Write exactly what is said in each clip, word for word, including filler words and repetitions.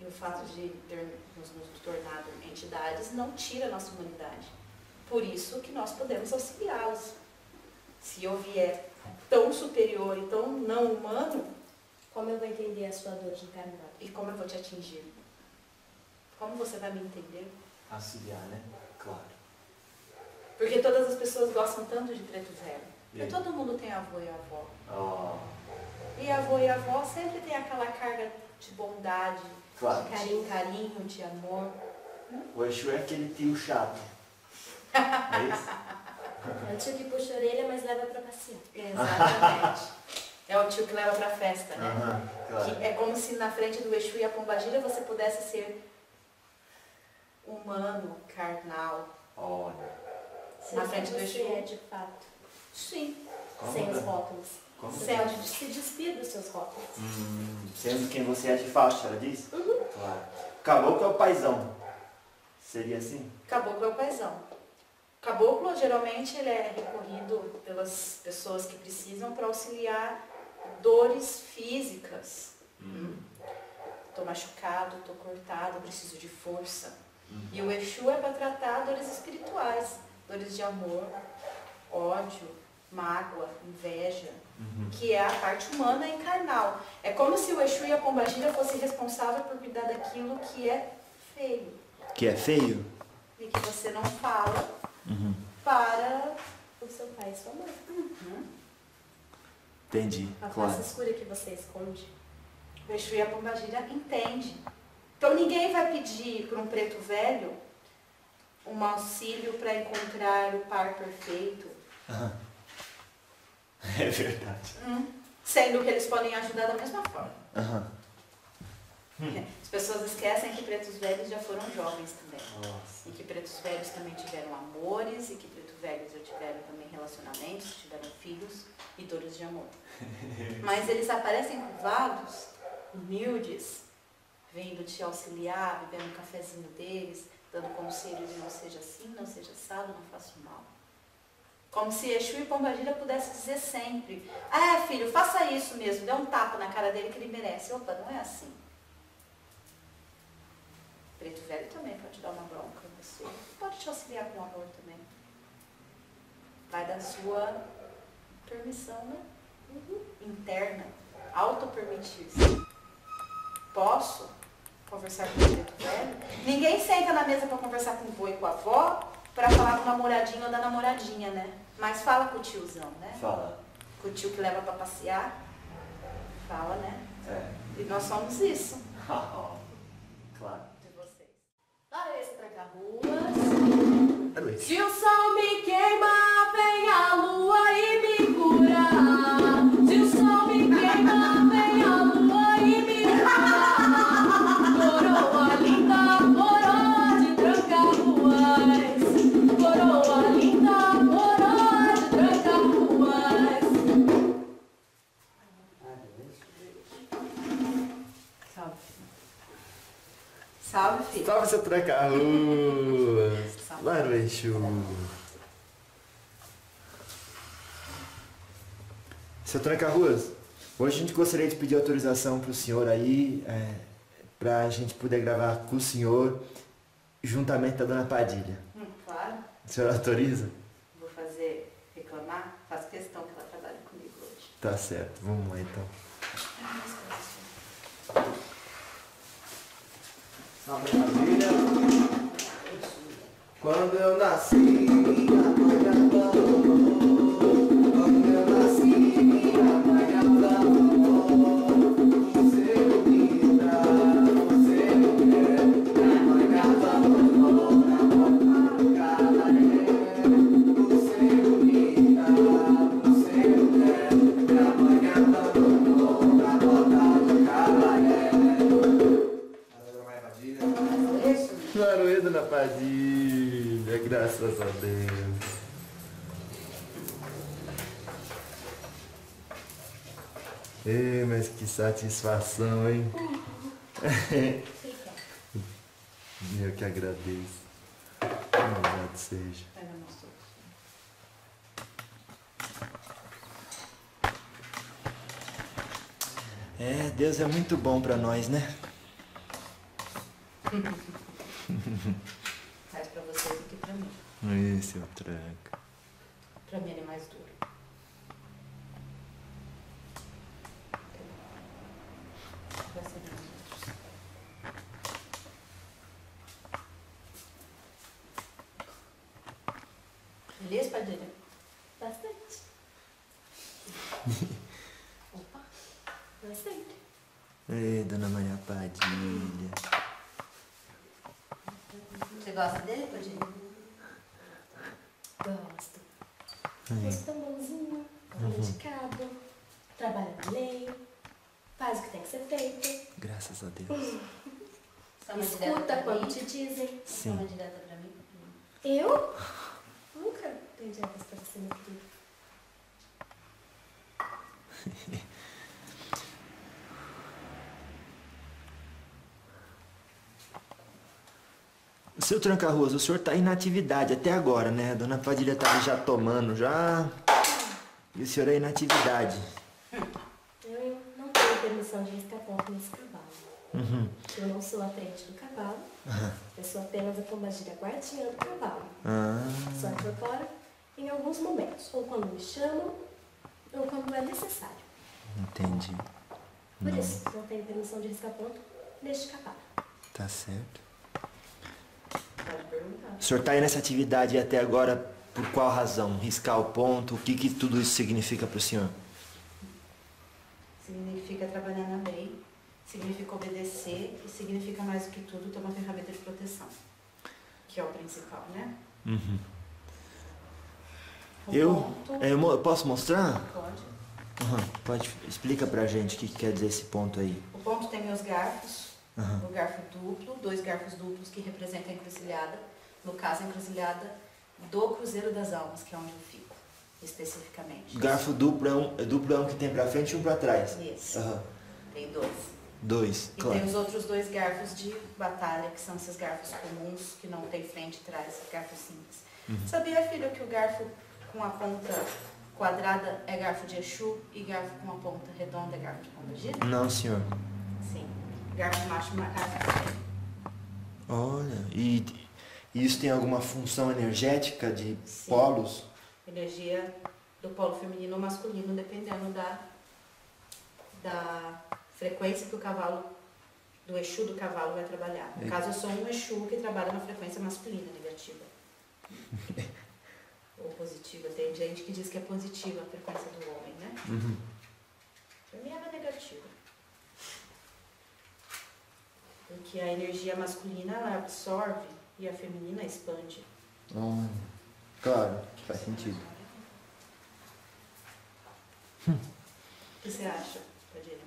do fato de ter, nos, nos tornado entidades não tira a nossa humanidade. Por isso que nós podemos auxiliá-los. Se eu vier tão superior e tão não humano, como eu vou entender a sua dor de encarnado? E como eu vou te atingir? Como você vai me entender? Auxiliar, né? Claro. Porque todas as pessoas gostam tanto de preto velho. Porque todo mundo tem avô e avó. Oh. E avô e avó sempre tem aquela carga de bondade, Claro. de carinho, carinho, de amor. O Exu é aquele tio chato. É isso? É o tio que puxa a orelha, mas leva pra passear. Exatamente. É o tio que leva pra festa, né? Uhum, claro. Que é como se na frente do Exu e a Pombagira você pudesse ser humano, carnal. Olha. Na frente do você Exu. é de fato. Sim. Como Sem é? os rótulos. Como Sem é? de se despir dos seus rótulos. Hum, sendo quem você é de fato, ela disse? Uhum. Claro. Caboclo é o paizão. Seria assim? Caboclo é o paizão. Caboclo, geralmente, ele é recorrido pelas pessoas que precisam para auxiliar dores físicas. Hum. Estou machucado, estou cortado, preciso de força. Hum. E o Exu é para tratar dores espirituais, dores de amor, ódio, mágoa, inveja, Uhum. que é a parte humana e carnal. É como se o Exu e a Pombagira fossem responsáveis por cuidar daquilo que é feio. Que é feio? E que você não fala Uhum. para O seu pai e sua mãe. uhum. Entendi, A claro. face escura que você esconde. O Exu e a Pombagira entende. Então ninguém vai pedir para um preto velho um auxílio para encontrar o par perfeito. Uhum. É verdade. Hum. Sendo que eles podem ajudar da mesma forma. Uhum. As pessoas esquecem que pretos velhos já foram jovens também. Nossa. E que pretos velhos também tiveram amores, e que pretos velhos já tiveram também relacionamentos, tiveram filhos e dores de amor. Mas eles aparecem curvados, humildes, vindo te auxiliar, bebendo um cafezinho deles, dando conselhos de não seja assim, não seja assado, não faça mal. Como se Exu e Pombagira pudessem dizer sempre: ah, filho, faça isso mesmo, dê um tapa na cara dele que ele merece. Opa, não é assim. Preto velho também pode dar uma bronca em você. Pode te auxiliar com amor também. Vai da sua permissão, né? Uhum. Interna. Auto-permitir-se. Posso conversar com o preto velho? Ninguém senta na mesa para conversar com o vô e com a avó para falar com o namoradinho ou da namoradinha, né? Mas fala com o tiozão, né? Fala. Com o tio que leva para passear. Fala, né? É. E nós somos isso. Claro. Lá esse tranca-ruas. Se o sol me queima, vem a lua e me cura. Se o sol me queima, vem a lua e me cura. Coroa linda, coroa de tranca-ruas. Coroa linda, coroa de tranca-ruas. Salve. Salve, filho. Salve, seu tranca-ruas. Lá no Exu. Seu tranca-ruas, hoje a gente gostaria de pedir autorização para o senhor aí, é, para a gente poder gravar com o senhor, juntamente da dona Padilha. Hum, claro. O senhor autoriza? Vou fazer reclamar, faço questão que ela trabalhe comigo hoje. Tá certo, vamos lá então. Salve família. Quando eu nasci, minha mãe já falou. Quando eu nasci, minha mãe já falou. Você é linda, você é mulher. Minha mãe já falou na porta do cabaré. Você é linda, você é mulher. Minha mãe já falou na porta do cabaré. Claro, dona Padilha, graças a Deus. Ei, mas que satisfação, hein? Eu que agradeço. Louvado seja. É, Deus é muito bom pra nós, né? Mais pra vocês do que pra mim. Esse é o tranca. Pra mim ele é mais duro. Vai ser nos outros. Beleza, Padilha? Bastante. Opa, bastante. Ei, dona Maria Padilha. Você gosta dele, Padilha? Gosto. Ai. Moço tão bonzinho, tão dedicado, trabalha na lei, faz o que tem que ser feito, Graças a Deus. Só uma direta escuta pra quando mim. te dizem. Só uma direta pra mim. Eu? Nunca dei diretas pra você, meu querido. Seu Tranca-Ruas, o senhor tá em inatividade até agora, né? A dona Padilha tá já tomando, já. E o senhor é inatividade. Eu não tenho permissão de riscar ponto nesse cavalo. Uhum. Eu não sou a frente do cavalo, Aham. eu sou apenas a pombagira guardiã do cavalo. Ah, Só incorporo em alguns momentos, ou quando me chamam, ou quando é necessário. entendi. Por Não, isso, não tenho permissão de riscar ponto neste cavalo. tá certo. Pode perguntar. O senhor tá aí nessa atividade até agora por qual razão? Riscar o ponto? O que que tudo isso significa pro senhor? Significa trabalhar na lei, significa obedecer e significa mais do que tudo ter uma ferramenta de proteção. Que é o principal, né? Uhum. O Eu, ponto- é, eu mo- posso mostrar? Pode. Uhum. Pode, explica pra gente o que, que quer dizer esse ponto aí. O ponto tem meus garfos, Uhum. o garfo duplo, dois garfos duplos que representam a encruzilhada, no caso a encruzilhada do Cruzeiro das Almas, que é onde eu fico, especificamente. Garfo duplo é um, é duplo é um que tem pra frente e um pra trás. Isso, Aham. tem dois. Dois, E claro. tem os outros dois garfos de batalha, que são esses garfos comuns, que não tem frente e trás, garfos simples. Uhum. Sabia, filho, que o garfo com a ponta quadrada é garfo de Exu e garfo com a ponta redonda é garfo de pombagira? Não, senhor. Sim. Garfo macho, garfo. Olha, e, e isso tem alguma função energética de Sim. polos? Energia do polo feminino ou masculino, dependendo da, da frequência que o cavalo, do Exu do cavalo vai trabalhar. No É. caso, eu sou um Exu que trabalha na frequência masculina, negativa. Ou positiva. Tem gente que diz que é positiva a frequência do homem, né? Uhum. Pra mim ela é negativa. Porque a energia masculina ela absorve e a feminina expande. Hum, claro, faz sentido. O que você acha, Padilha?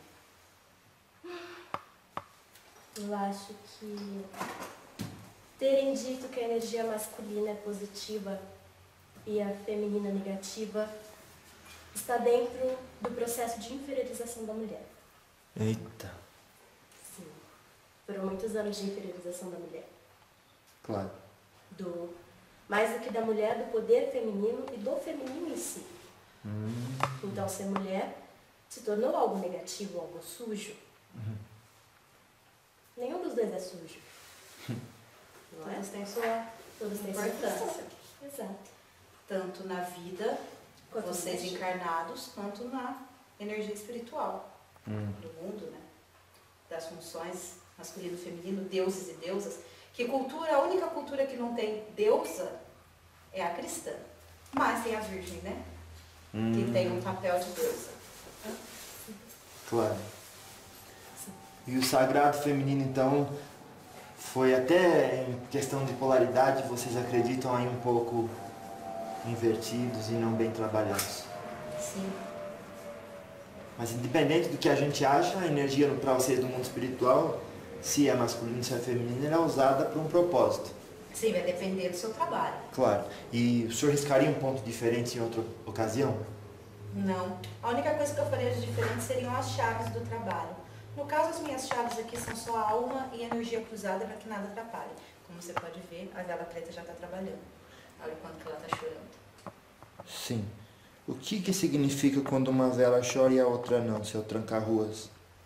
Eu acho que terem dito que a energia masculina é positiva e a feminina negativa está dentro do processo de inferiorização da mulher. Eita, Sim. Foram muitos anos de inferiorização da mulher. claro. Do, mais do que da mulher, do poder feminino e do feminino em si. Hum, Então, ser mulher se tornou algo negativo, algo sujo. Uhum. Nenhum dos dois é sujo. Não é? Todos têm sua Todos têm sua importância. função. Exato. Tanto na vida, Quanto vocês no encarnados, quanto na energia espiritual hum. do mundo, né? Das funções masculino e feminino, deuses e deusas. Que cultura, a única cultura que não tem deusa é a cristã. Mas tem a virgem, né? Que Hum, tem um papel de deusa. claro. E o sagrado feminino, então, foi até em questão de polaridade, vocês acreditam aí um pouco invertidos e não bem trabalhados. Sim. Mas independente do que a gente acha, a energia para vocês do mundo espiritual, se é masculino, se é feminino, ela é usada para um propósito. Sim, vai depender do seu trabalho. Claro. E o senhor riscaria um ponto diferente em outra ocasião? Não. A única coisa que eu faria de diferente seriam as chaves do trabalho. No caso, as minhas chaves aqui são só alma e energia cruzada para que nada atrapalhe. Como você pode ver, a vela preta já está trabalhando. Olha quanto que ela está chorando. Sim. O que que significa quando uma vela chora e a outra não, seu Tranca-Ruas?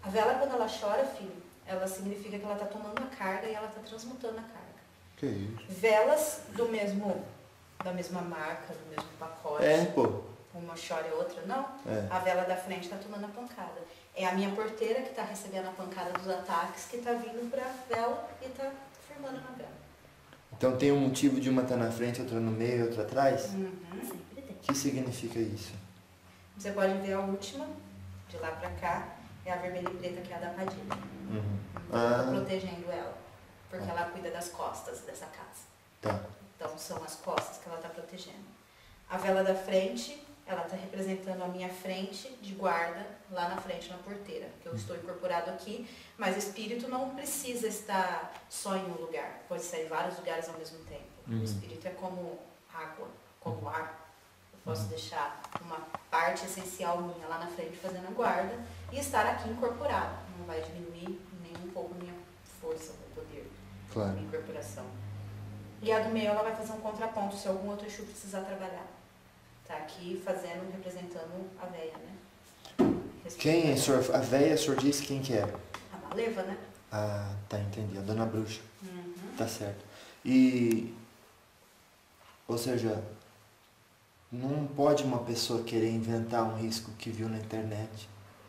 A vela, quando ela chora, filho, ela significa que ela está tomando a carga e ela está transmutando a carga. Que isso? Velas do mesmo, da mesma marca, do mesmo pacote. É, pô. Uma chora e outra não. É. A vela da frente está tomando a pancada. É a minha porteira que está recebendo a pancada dos ataques, que está vindo para a vela e está firmando na vela. Então tem um motivo de uma estar na frente, outra no meio e outra atrás? Uhum. Sempre tem. O que significa isso? Você pode ver a última, de lá para cá, é a vermelha e preta, que é a da Padilha. Uhum. Estou Ah, protegendo ela, porque ela cuida das costas dessa casa. tá. Então são as costas que ela está protegendo. A vela da frente, ela está representando a minha frente de guarda, lá na frente, na porteira, que eu estou incorporado aqui, mas espírito não precisa estar só em um lugar, pode estar em vários lugares ao mesmo tempo. Uhum. O espírito é como água, como ar. Eu posso deixar uma parte essencial minha lá na frente fazendo a guarda e estar aqui incorporado. Não vai diminuir nem um pouco a minha força, o meu poder, a Claro. minha incorporação. E a do meio, ela vai fazer um contraponto se algum outro Exu precisar trabalhar. Tá aqui fazendo, representando a véia, né? Quem é o senhor? A véia, o senhor disse quem que é? A Maleva, né? Ah, tá, entendi. A dona bruxa. Uhum. Tá certo. E, ou seja, não pode uma pessoa querer inventar um risco que viu na internet.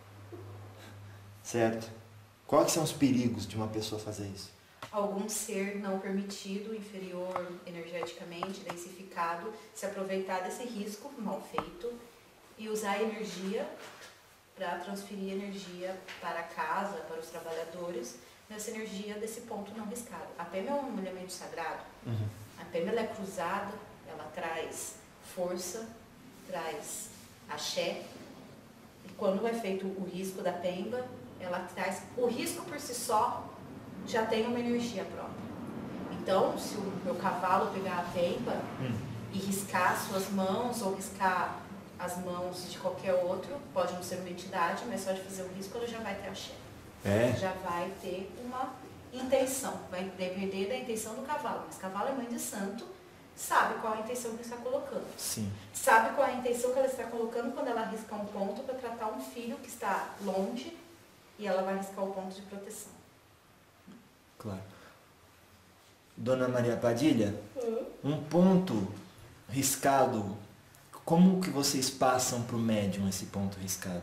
Certo? Quais são os perigos de uma pessoa fazer isso? Algum ser não permitido, inferior energeticamente, densificado, se aproveitar desse risco mal feito e usar a energia para transferir energia para a casa, para os trabalhadores, nessa energia desse ponto não riscado. A pema é um elemento sagrado. Uhum. A pema ela é cruzada, ela traz força, traz axé. E quando é feito o risco da pemba, ela traz... O risco por si só já tem uma energia própria. Então, se o meu cavalo pegar a pemba Hum. e riscar suas mãos ou riscar as mãos de qualquer outro, pode não ser uma entidade, mas só de fazer o risco ela já vai ter axé. É? Já vai ter uma intenção, vai depender da intenção do cavalo. Mas cavalo é mãe de santo, sabe qual a intenção que está colocando. Sim. Sabe qual a intenção que ela está colocando quando ela risca um ponto para tratar um filho que está longe e ela vai riscar o ponto de proteção. Claro. Dona Maria Padilha, Hum. um ponto riscado, como que vocês passam para o médium esse ponto riscado?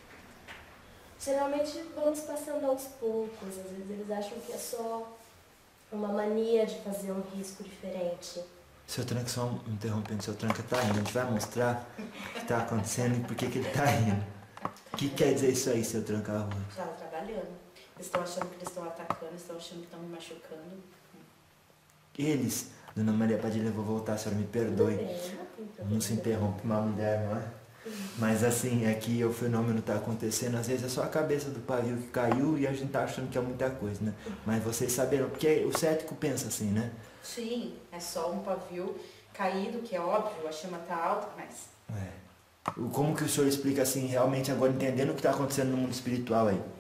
Geralmente vamos passando aos poucos, às vezes eles acham que é só uma mania de fazer um risco diferente. Seu Tranca, só me interrompendo, seu Tranca tá rindo, a gente vai mostrar o que está acontecendo e por que que ele tá rindo. O que quer dizer isso aí, seu Tranca Rua? Já trabalhando. Eles estão achando que eles estão atacando, eles estão achando que estão me machucando. Eles, Dona Maria Padilha, eu vou voltar, a senhora me perdoe. Tudo bem, não tem problema. Não se interrompe uma mulher, não é? Mas assim, aqui o fenômeno está acontecendo, às vezes é só a cabeça do pavio que caiu e a gente tá achando que é muita coisa, né? Mas vocês saberam, porque o cético pensa assim, né? Sim, é só um pavio caído, que é óbvio, a chama tá alta, mas É. O- Como que o senhor explica assim, realmente agora entendendo o que está acontecendo no mundo espiritual aí?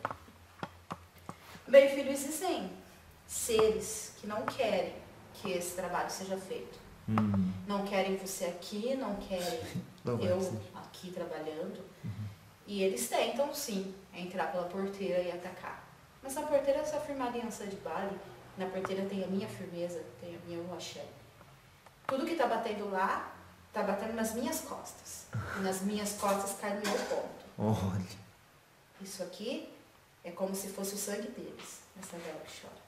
bem, filho, existem seres que não querem que esse trabalho seja feito. Hum, Não querem você aqui, não querem louvado eu seja. aqui trabalhando. E eles tentam, sim, entrar pela porteira e atacar. Mas na porteira é só firmar a aliança de Bali. Na porteira tem a minha firmeza, tem a minha axé. Tudo que está batendo lá, está batendo nas minhas costas. E nas minhas costas cai no meu ponto. Olha. Isso aqui é como se fosse o sangue deles, essa vela que chora.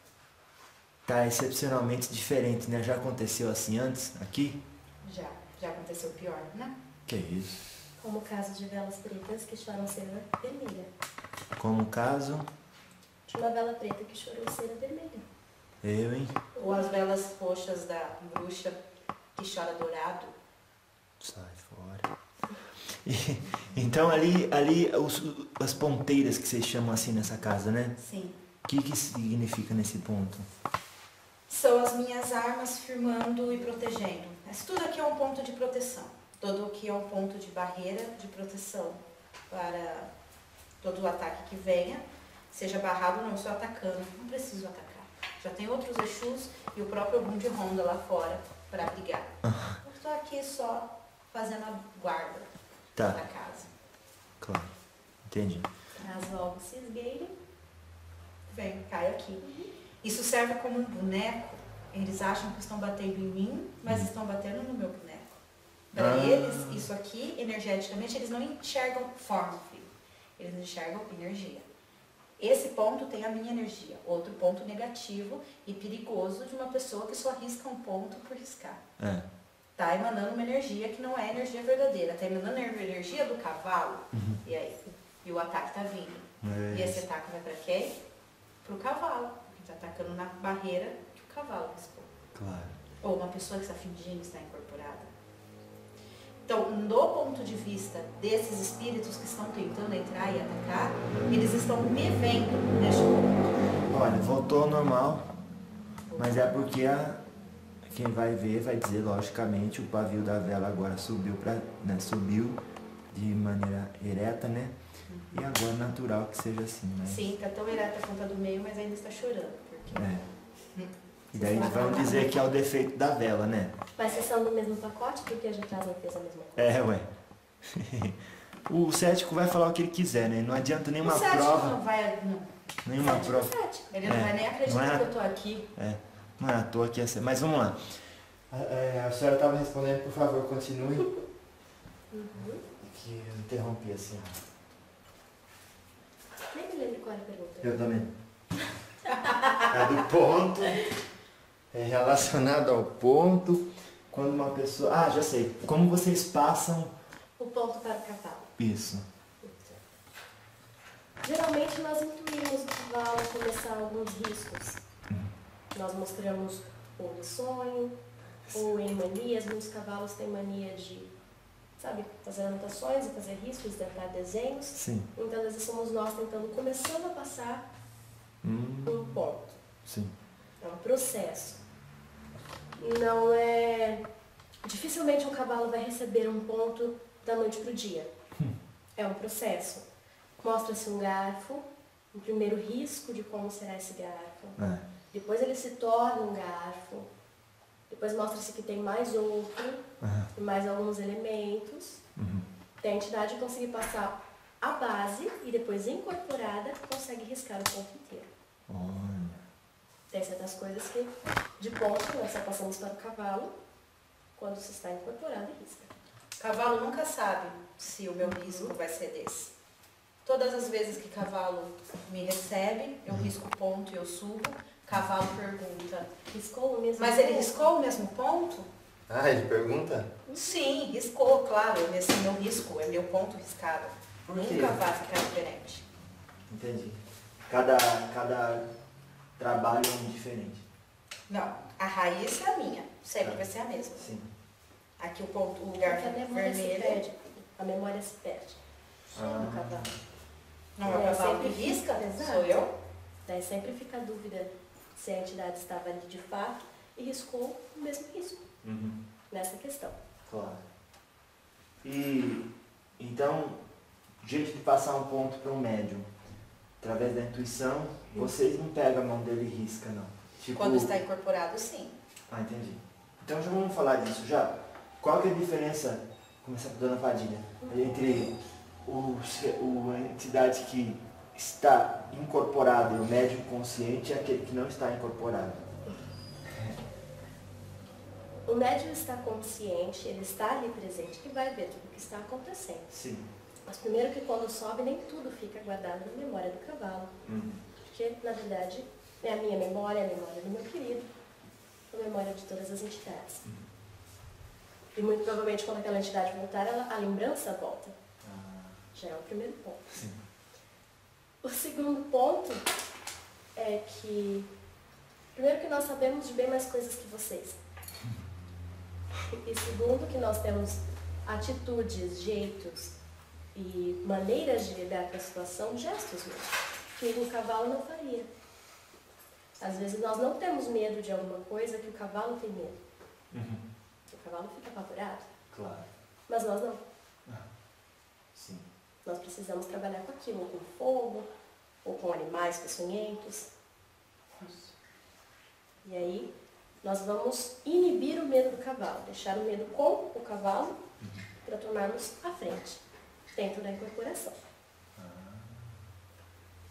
Tá excepcionalmente diferente, né? Já aconteceu assim antes, aqui? Já, já aconteceu pior, né? Que isso? Como o caso de velas pretas que choram cera vermelha. Como o caso, De uma vela preta que chorou cera vermelha. eu, hein? Ou as velas roxas da bruxa que chora dourado. Sai fora. E, então ali, ali os, as ponteiras que vocês chamam assim nessa casa, né? Sim. O que que significa nesse ponto? São as minhas armas firmando e protegendo. Mas tudo aqui é um ponto de proteção. Todo aqui é um ponto de barreira de proteção para todo o ataque que venha. Seja barrado, não estou atacando. Não preciso atacar. Já tem outros Exus e o próprio Ogum de Ronda lá fora para brigar. Eu estou aqui só fazendo a guarda Tá, da casa. claro. Entendi. Caso algo se esgueire, Vem, cai aqui. Isso serve como um boneco. Eles acham que estão batendo em mim, mas estão batendo no meu boneco. Para Ah. eles, isso aqui, energeticamente, eles não enxergam forma, filho. Eles enxergam energia. Esse ponto tem a minha energia. Outro ponto negativo e perigoso de uma pessoa que só risca um ponto por riscar. É. Tá emanando uma energia que não é energia verdadeira. Tá emanando a energia do cavalo. Uhum. E aí? E o ataque tá vindo. É E esse isso. ataque vai para quem? Para o cavalo. Porque está atacando na barreira que o cavalo riscou. Claro. Ou uma pessoa que está fingindo estar incorporada. Então, do ponto de vista desses espíritos que estão tentando entrar e atacar, eles estão me vendo neste ponto. Olha, voltou ao normal, mas é porque a, quem vai ver vai dizer, logicamente, o pavio da vela agora subiu, pra, né, subiu de maneira ereta, né? E agora é natural que seja assim, né? Sim, está tão ereta quanto a do meio, mas ainda está chorando. Porque... É. E daí vão dizer que é o defeito da vela, né? mas vocês são do mesmo pacote porque a gente não fez a mesma coisa. É, ué. O cético vai falar o que ele quiser, né? Não adianta nenhuma o cético prova. não vai... Não. Nenhuma Sete prova. por sete. Ele não É, vai nem acreditar não é? que eu estou aqui. É, não é à toa que ia ser. Mas vamos lá. A, a- a senhora estava respondendo, por favor, continue. Uhum. Que eu interrompi assim. Nem me lembro qual era a pergunta. Eu também. É do ponto. É relacionado ao ponto. Quando uma pessoa. Ah, já sei. Como vocês passam O ponto para o cavalo. isso? Geralmente nós intuímos o cavalo começar alguns riscos. Nós mostramos ou em sonho, ou em manias. Muitos cavalos têm mania de, sabe, fazer anotações e fazer riscos, tentar desenhos. Sim. Então, às vezes, somos nós tentando, começando a passar Hum, um ponto. sim. É um processo. Não é... Dificilmente um cavalo vai receber um ponto da noite para o dia. É um processo. Mostra-se um garfo, um primeiro risco de como será esse garfo. É. Depois ele se torna um garfo. Depois mostra-se que tem mais outro, Aham. e mais alguns elementos. Uhum. Tem a entidade de conseguir passar a base e depois incorporada consegue riscar o ponto inteiro. Olha. Tem certas coisas que de ponto nós só passamos para o cavalo quando se está incorporado e risca. O cavalo nunca sabe se o meu risco vai ser desse. Todas as vezes que cavalo me recebe, eu risco o ponto e eu subo. Cavalo pergunta, Riscou o mesmo mas ele ponto? riscou o mesmo ponto? Ah, ele pergunta? Sim, riscou, claro. Esse é meu risco, é meu ponto riscado. Por quê? Nunca vai ficar diferente. Entendi. Cada, cada trabalho é um diferente. Não, a raiz é a minha. Sempre vai ser a mesma. Sim. Aqui o ponto, o lugar Porque a memória se vermelho. perde. A memória se perde. Só Ah. no cavalo. Não é o É, cavalo que sempre risca, exato. sou eu. Daí sempre fica a dúvida se a entidade estava ali de fato e riscou o mesmo risco Uhum. nessa questão. Claro. E então, jeito de passar um ponto para um médium, através da intuição, vocês não pegam a mão dele e risca, não. Tipo... Quando está incorporado, sim. Ah, entendi. Então já vamos falar disso já. Qual que é a diferença, começar por Dona Padilha, entre o, o, a entidade que está incorporada e o médium consciente e aquele que não está incorporado? O médium está consciente, ele está ali presente e vai ver tudo o que está acontecendo. Sim. Mas primeiro que quando sobe, nem tudo fica guardado na memória do cavalo. Uhum. Porque, na verdade, é a minha memória, a memória do meu querido, a memória de todas as entidades. Uhum. E muito provavelmente quando aquela entidade voltar, ela, a lembrança volta. Ah, Já é o primeiro ponto. sim. O segundo ponto é que, primeiro que nós sabemos de bem mais coisas que vocês. E segundo que nós temos atitudes, jeitos e maneiras de lidar com a situação, gestos mesmo, que o cavalo não faria. Às vezes nós não temos medo de alguma coisa que o cavalo tem medo. Uhum. O cavalo fica apavorado, Claro. mas nós não. Ah, sim. Nós precisamos trabalhar com aquilo, ou com fogo, ou com animais peçonhentos. E aí, nós vamos inibir o medo do cavalo, deixar o medo com o cavalo para tornarmos à frente, dentro da incorporação.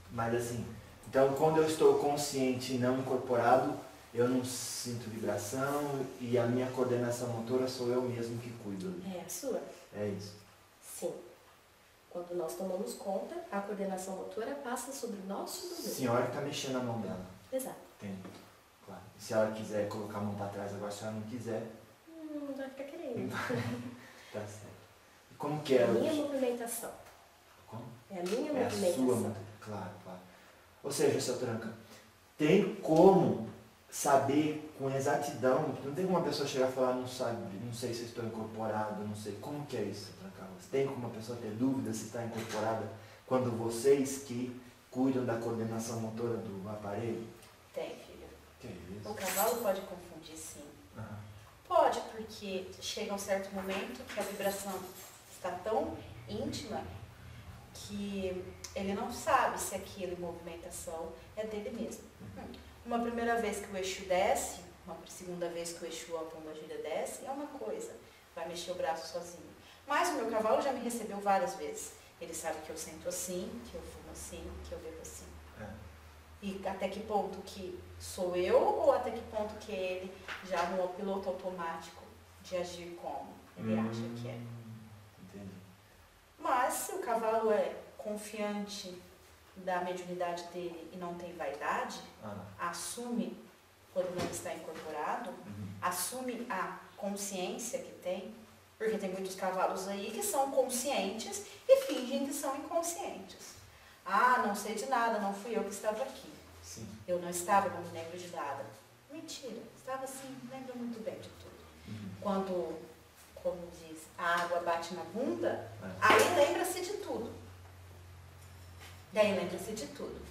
Mas assim, então quando eu estou consciente e não incorporado, eu não sinto vibração e a minha coordenação motora sou eu mesmo que cuido. É a sua? É isso. Sim. Quando nós tomamos conta, a coordenação motora passa sobre o nosso A domínio. senhora que está mexendo a mão dela. Exato. Entende? Claro. E se ela quiser colocar a mão para trás agora, se ela não quiser, Hum, não vai ficar querendo. tá certo. E como que É é? a minha o- movimentação. Como? É a minha É a movimentação. sua, mão- claro, claro. Ou seja, seu Tranca, tem como saber com exatidão, não tem como uma pessoa chegar e falar, não sabe, não sei se eu estou incorporado, não sei, como que é isso, seu Tranca? Tem como uma pessoa ter dúvida se está incorporada quando vocês que cuidam da coordenação motora do aparelho? Tem, filho. Que é isso? O cavalo pode confundir, sim. Aham. Pode, porque chega um certo momento que a vibração está tão íntima que ele não sabe se aquilo em movimentação é dele mesmo. Hum. Uma primeira vez que o Exu desce, uma segunda vez que o Exu, a pombagira desce, é uma coisa, vai mexer o braço sozinho. Mas o meu cavalo já me recebeu várias vezes. Ele sabe que eu sento assim, que eu fumo assim, que eu bebo assim. É. E até que ponto que sou eu ou até que ponto que ele já no piloto automático de agir como ele Hum, acha que é. Entendi. Mas se o cavalo é confiante da mediunidade dele e não tem vaidade, Ah, assume quando não está incorporado, uhum. assume a consciência que tem, porque tem muitos cavalos aí que são conscientes e fingem que são inconscientes. Ah, não sei de nada, não fui eu que estava aqui. Sim. Eu não estava, não me lembro de nada. Mentira, estava assim, lembro muito bem de tudo. Uhum. Quando, como diz, a água bate na bunda, É. aí lembra-se de tudo. Daí lembra-se de tudo.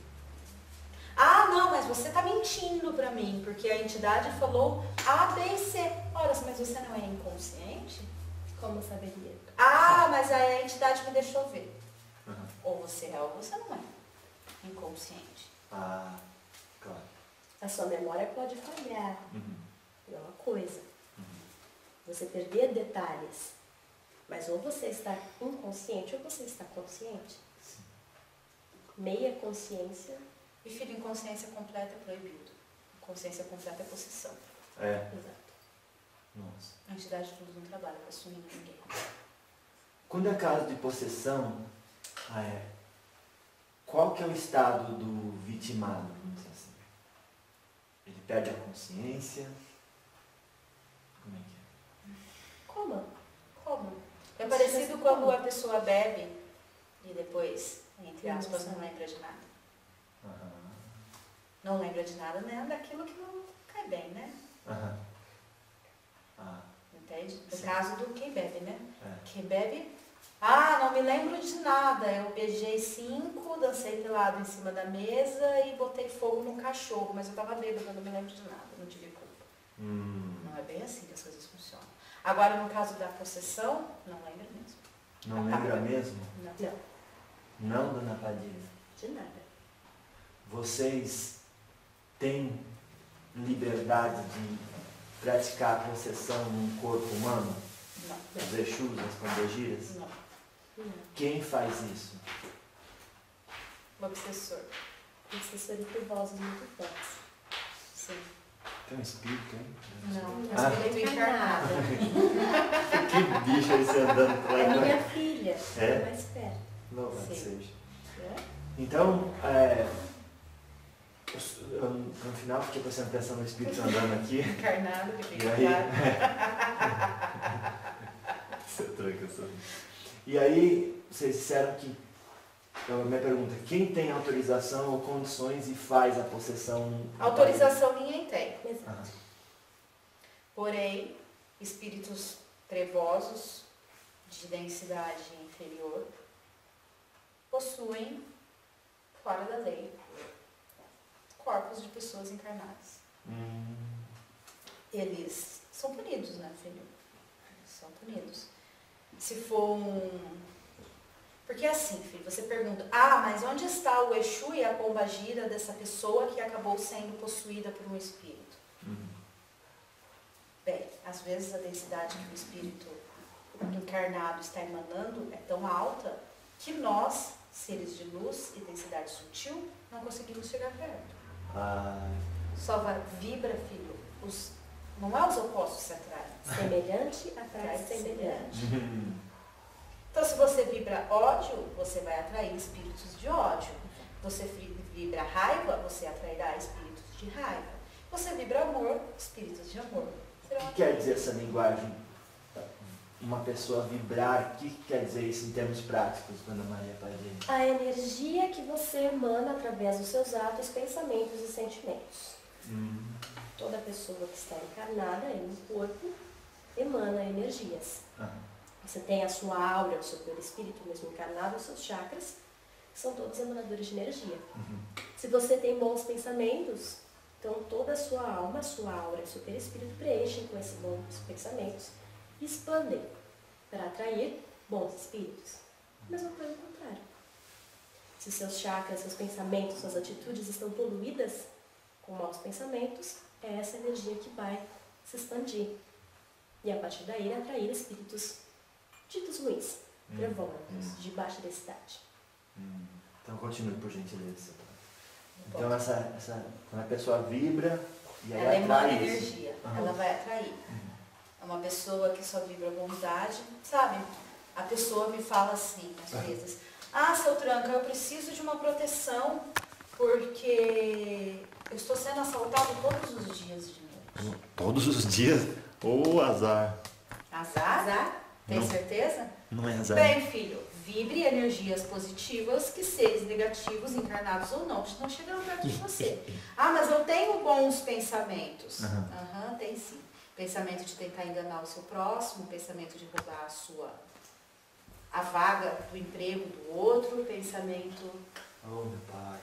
Ah, não, mas você está mentindo para mim, porque a entidade falou A, B e C. Ora, mas você não é inconsciente? Como saberia? Ah, mas a entidade me deixou ver. Uhum. Ou você é ou você não é inconsciente. Ah, claro. A sua memória pode falhar. Uhum. É uma coisa. Uhum. Você perder detalhes. Mas ou você está inconsciente ou você está consciente. Sim. Meia consciência. E filho, inconsciência completa é proibido. Consciência completa é possessão. É. Exato. Nossa. A entidade de luz não trabalha com assumir ninguém. Quando é caso de possessão, é, qual que é o estado do vitimado, vamos dizer assim? Ele perde a consciência? Como é que é? Como? Como? É parecido quando a pessoa bebe e depois, entre aspas, não lembra de nada. Aham. Não lembra de nada, né? Daquilo que não cai bem, né? Aham. Ah, Entende? No Sim. caso do quem bebe, né? é. Quem bebe, ah, não me lembro de nada. Eu beijei cinco, dancei pelado em cima da mesa e botei fogo num cachorro, mas eu tava bêbada, eu não me lembro de nada, não tive culpa. Hum, Não é bem assim que as coisas funcionam. Agora, no caso da possessão, não lembra mesmo. não lembra mesmo? Não. Não, Não, dona Padilha. de nada. Vocês têm liberdade de praticar a possessão num corpo humano? Não. Os Exus, as pombagiras? Não. Não. Quem faz isso? O obsessor. Obsessores por vozes muito fortes. Sim. Tem um espírito, hein? Não. Ah. Espírito encarnado. Que bicho aí você andando por É aí? minha filha. É? Mais perto. Louvado Sim. seja. Né? Então, é, eu- eu, no final fiquei prestando atenção no espírito andando aqui. Encarnado, que fica E aí? claro. Você tranca só. E aí, vocês disseram que. Então, a minha pergunta: quem tem autorização ou condições e faz a possessão? Autorização ninguém tem. Exato. Ah, Porém, espíritos trevosos de densidade inferior possuem, fora da lei, corpos de pessoas encarnadas. hum, Eles são punidos, né, filho? São punidos. Se for um... Porque assim, filho, você pergunta, ah, mas onde está o Exu e a pombagira dessa pessoa que acabou sendo possuída por um espírito? hum, Bem, às vezes a densidade que o espírito encarnado está emanando é tão alta que nós, seres de luz e densidade sutil, não conseguimos chegar perto. Ah, Só vai, vibra, filho. Os, não é os opostos se atraem. Semelhante atrai Atrai semelhante. Então, se você vibra ódio, você vai atrair espíritos de ódio. Você fri- vibra raiva, você atrairá espíritos de raiva. Você vibra amor, espíritos de amor. o que quer dizer essa linguagem? Uma pessoa vibrar, o que quer dizer isso em termos práticos, Ana Maria Padilha? A energia que você emana através dos seus atos, pensamentos e sentimentos. Hum. Toda pessoa que está encarnada em um corpo emana energias. Ah. Você tem a sua aura, o seu perispírito mesmo encarnado, os seus chakras, que são todos emanadores de energia. Uhum. Se você tem bons pensamentos, então toda a sua alma, a sua aura, o seu perispírito preenchem com esses bons pensamentos e expandem para atrair bons espíritos. A mesma coisa ao contrário. Se seus chakras, seus pensamentos, suas atitudes estão poluídas com maus pensamentos, é essa energia que vai se expandir. E a partir daí atrair espíritos ditos ruins, Hum. trevosos, Hum. de baixa densidade. Hum. Então continue, por gentileza. Não Então essa, essa, quando a pessoa vibra e aí Ela emana atrai isso. energia, Aham. ela vai atrair. É uma pessoa que só vibra bondade, sabe? A pessoa me fala assim, às Aham. vezes, ah, seu Tranca, eu preciso de uma proteção porque eu estou sendo assaltado todos os dias de noite. Todos os dias? Ô, azar. Azar? Azar? Tem Não. certeza? Não é azar. Bem, filho, vibre energias positivas que seres negativos, encarnados ou não, não chegarão perto de você. Ah, mas eu tenho bons pensamentos. Aham. Aham, tem sim. Pensamento de tentar enganar o seu próximo, pensamento de roubar a sua a vaga do emprego do outro, pensamento. Oh, meu pai.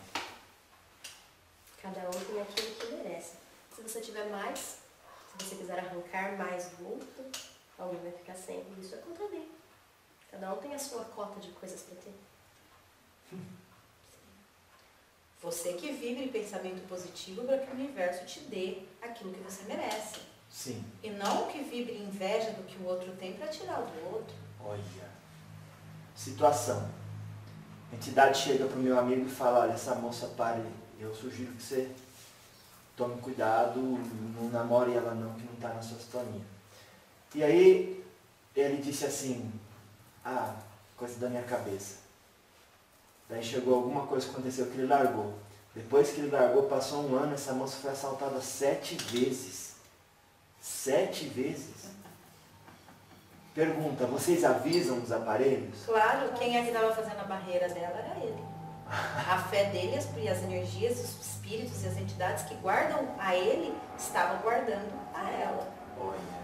Cada um tem aquilo que merece. Se você tiver mais, se você quiser arrancar mais do outro, alguém vai ficar sem. Isso é contra mim. Cada um tem a sua cota de coisas para ter. Você que vibre pensamento positivo para que o universo te dê aquilo que você merece. Sim. E não que vibre inveja do que o outro tem para tirar o do outro. Olha. Situação. A entidade chega pro meu amigo e fala, olha, essa moça pare, eu sugiro que você tome cuidado, não namore ela não, que não está na sua sintonia. E aí ele disse assim, ah, coisa da minha cabeça. Daí chegou alguma coisa que aconteceu que ele largou. Depois que ele largou, passou um ano, essa moça foi assaltada sete vezes. Sete vezes. Pergunta, vocês avisam os aparelhos? Claro, quem é que estava fazendo a barreira dela era ele. A fé dele as- e as energias, os espíritos e as entidades que guardam a ele estavam guardando a ela. Olha.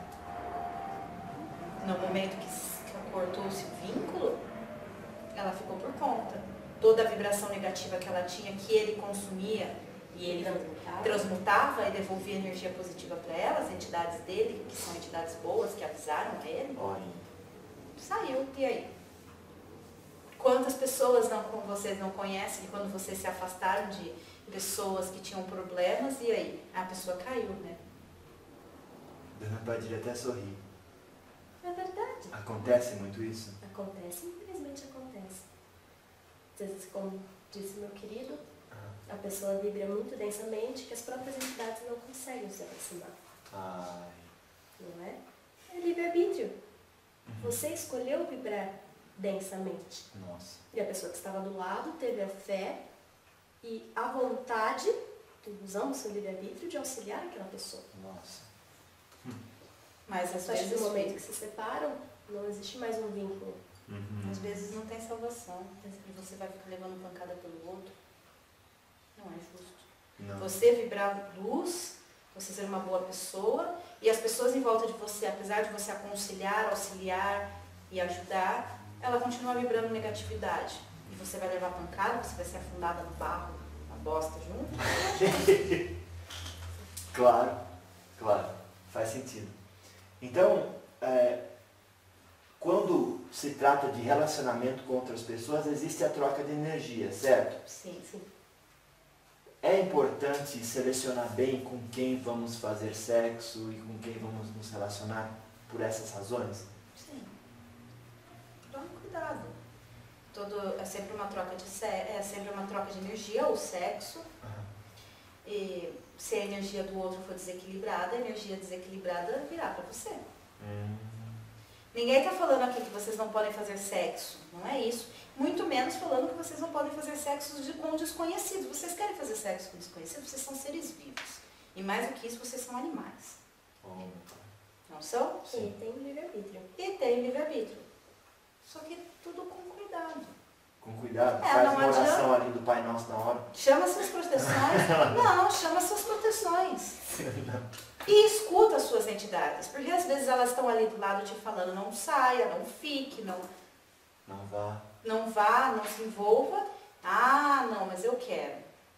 No momento que s- que cortou-se o vínculo, ela ficou por conta. Toda a vibração negativa que ela tinha, que ele consumia e ele Transmutava. transmutava e devolvia energia positiva para ela, as entidades dele, que são entidades boas, que avisaram a ele, Olha. saiu. E aí? Quantas pessoas não, como vocês não conhecem, que quando vocês se afastaram de pessoas que tinham problemas, e aí? A pessoa caiu, né? Dona Padilha até sorri. É verdade. Acontece muito isso? Acontece, infelizmente acontece. Às vezes, como disse meu querido, a pessoa vibra muito densamente que as próprias entidades não conseguem se aproximar. Ai. Não é? É livre-arbítrio. Você escolheu vibrar densamente. Nossa. E a pessoa que estava do lado teve a fé e a vontade, usando o seu livre-arbítrio, de auxiliar aquela pessoa. Nossa. Mas às Só que vezes, no momento que se separam, não existe mais um vínculo. Uhum. às vezes não tem salvação. E você vai ficar levando pancada pelo outro. Não é justo. Não. Você vibrar luz, você ser uma boa pessoa, e as pessoas em volta de você, apesar de você aconselhar, auxiliar e ajudar, ela continua vibrando negatividade. E você vai levar pancada, você vai ser afundada no barro, na bosta junto. Claro, claro, faz sentido. Então, é, quando se trata de relacionamento com outras pessoas, existe a troca de energia, certo? Sim, sim. É importante selecionar bem com quem vamos fazer sexo e com quem vamos nos relacionar por essas razões? Sim. Tome cuidado. todo, é sempre uma troca de se, é sempre uma troca de energia, ou sexo. Uhum. E se a energia do outro for desequilibrada, a energia desequilibrada virá para você. Hum. Ninguém está falando aqui que vocês não podem fazer sexo, não é isso. Muito menos falando que vocês não podem fazer sexo de, com desconhecidos. Vocês querem fazer sexo com desconhecidos? Vocês são seres vivos. E mais do que isso, vocês são animais. Oh. Não são? E tem livre-arbítrio. E tem livre-arbítrio. Só que tudo com cuidado. Com cuidado, É, faz não uma oração adianta. ali do Pai Nosso na hora. Chama suas proteções. Não, chama suas proteções. E escuta as suas entidades. Porque às vezes elas estão ali do lado te falando, não saia, não fique, não, Não vá. não vá, não se envolva. Ah, não, mas eu quero.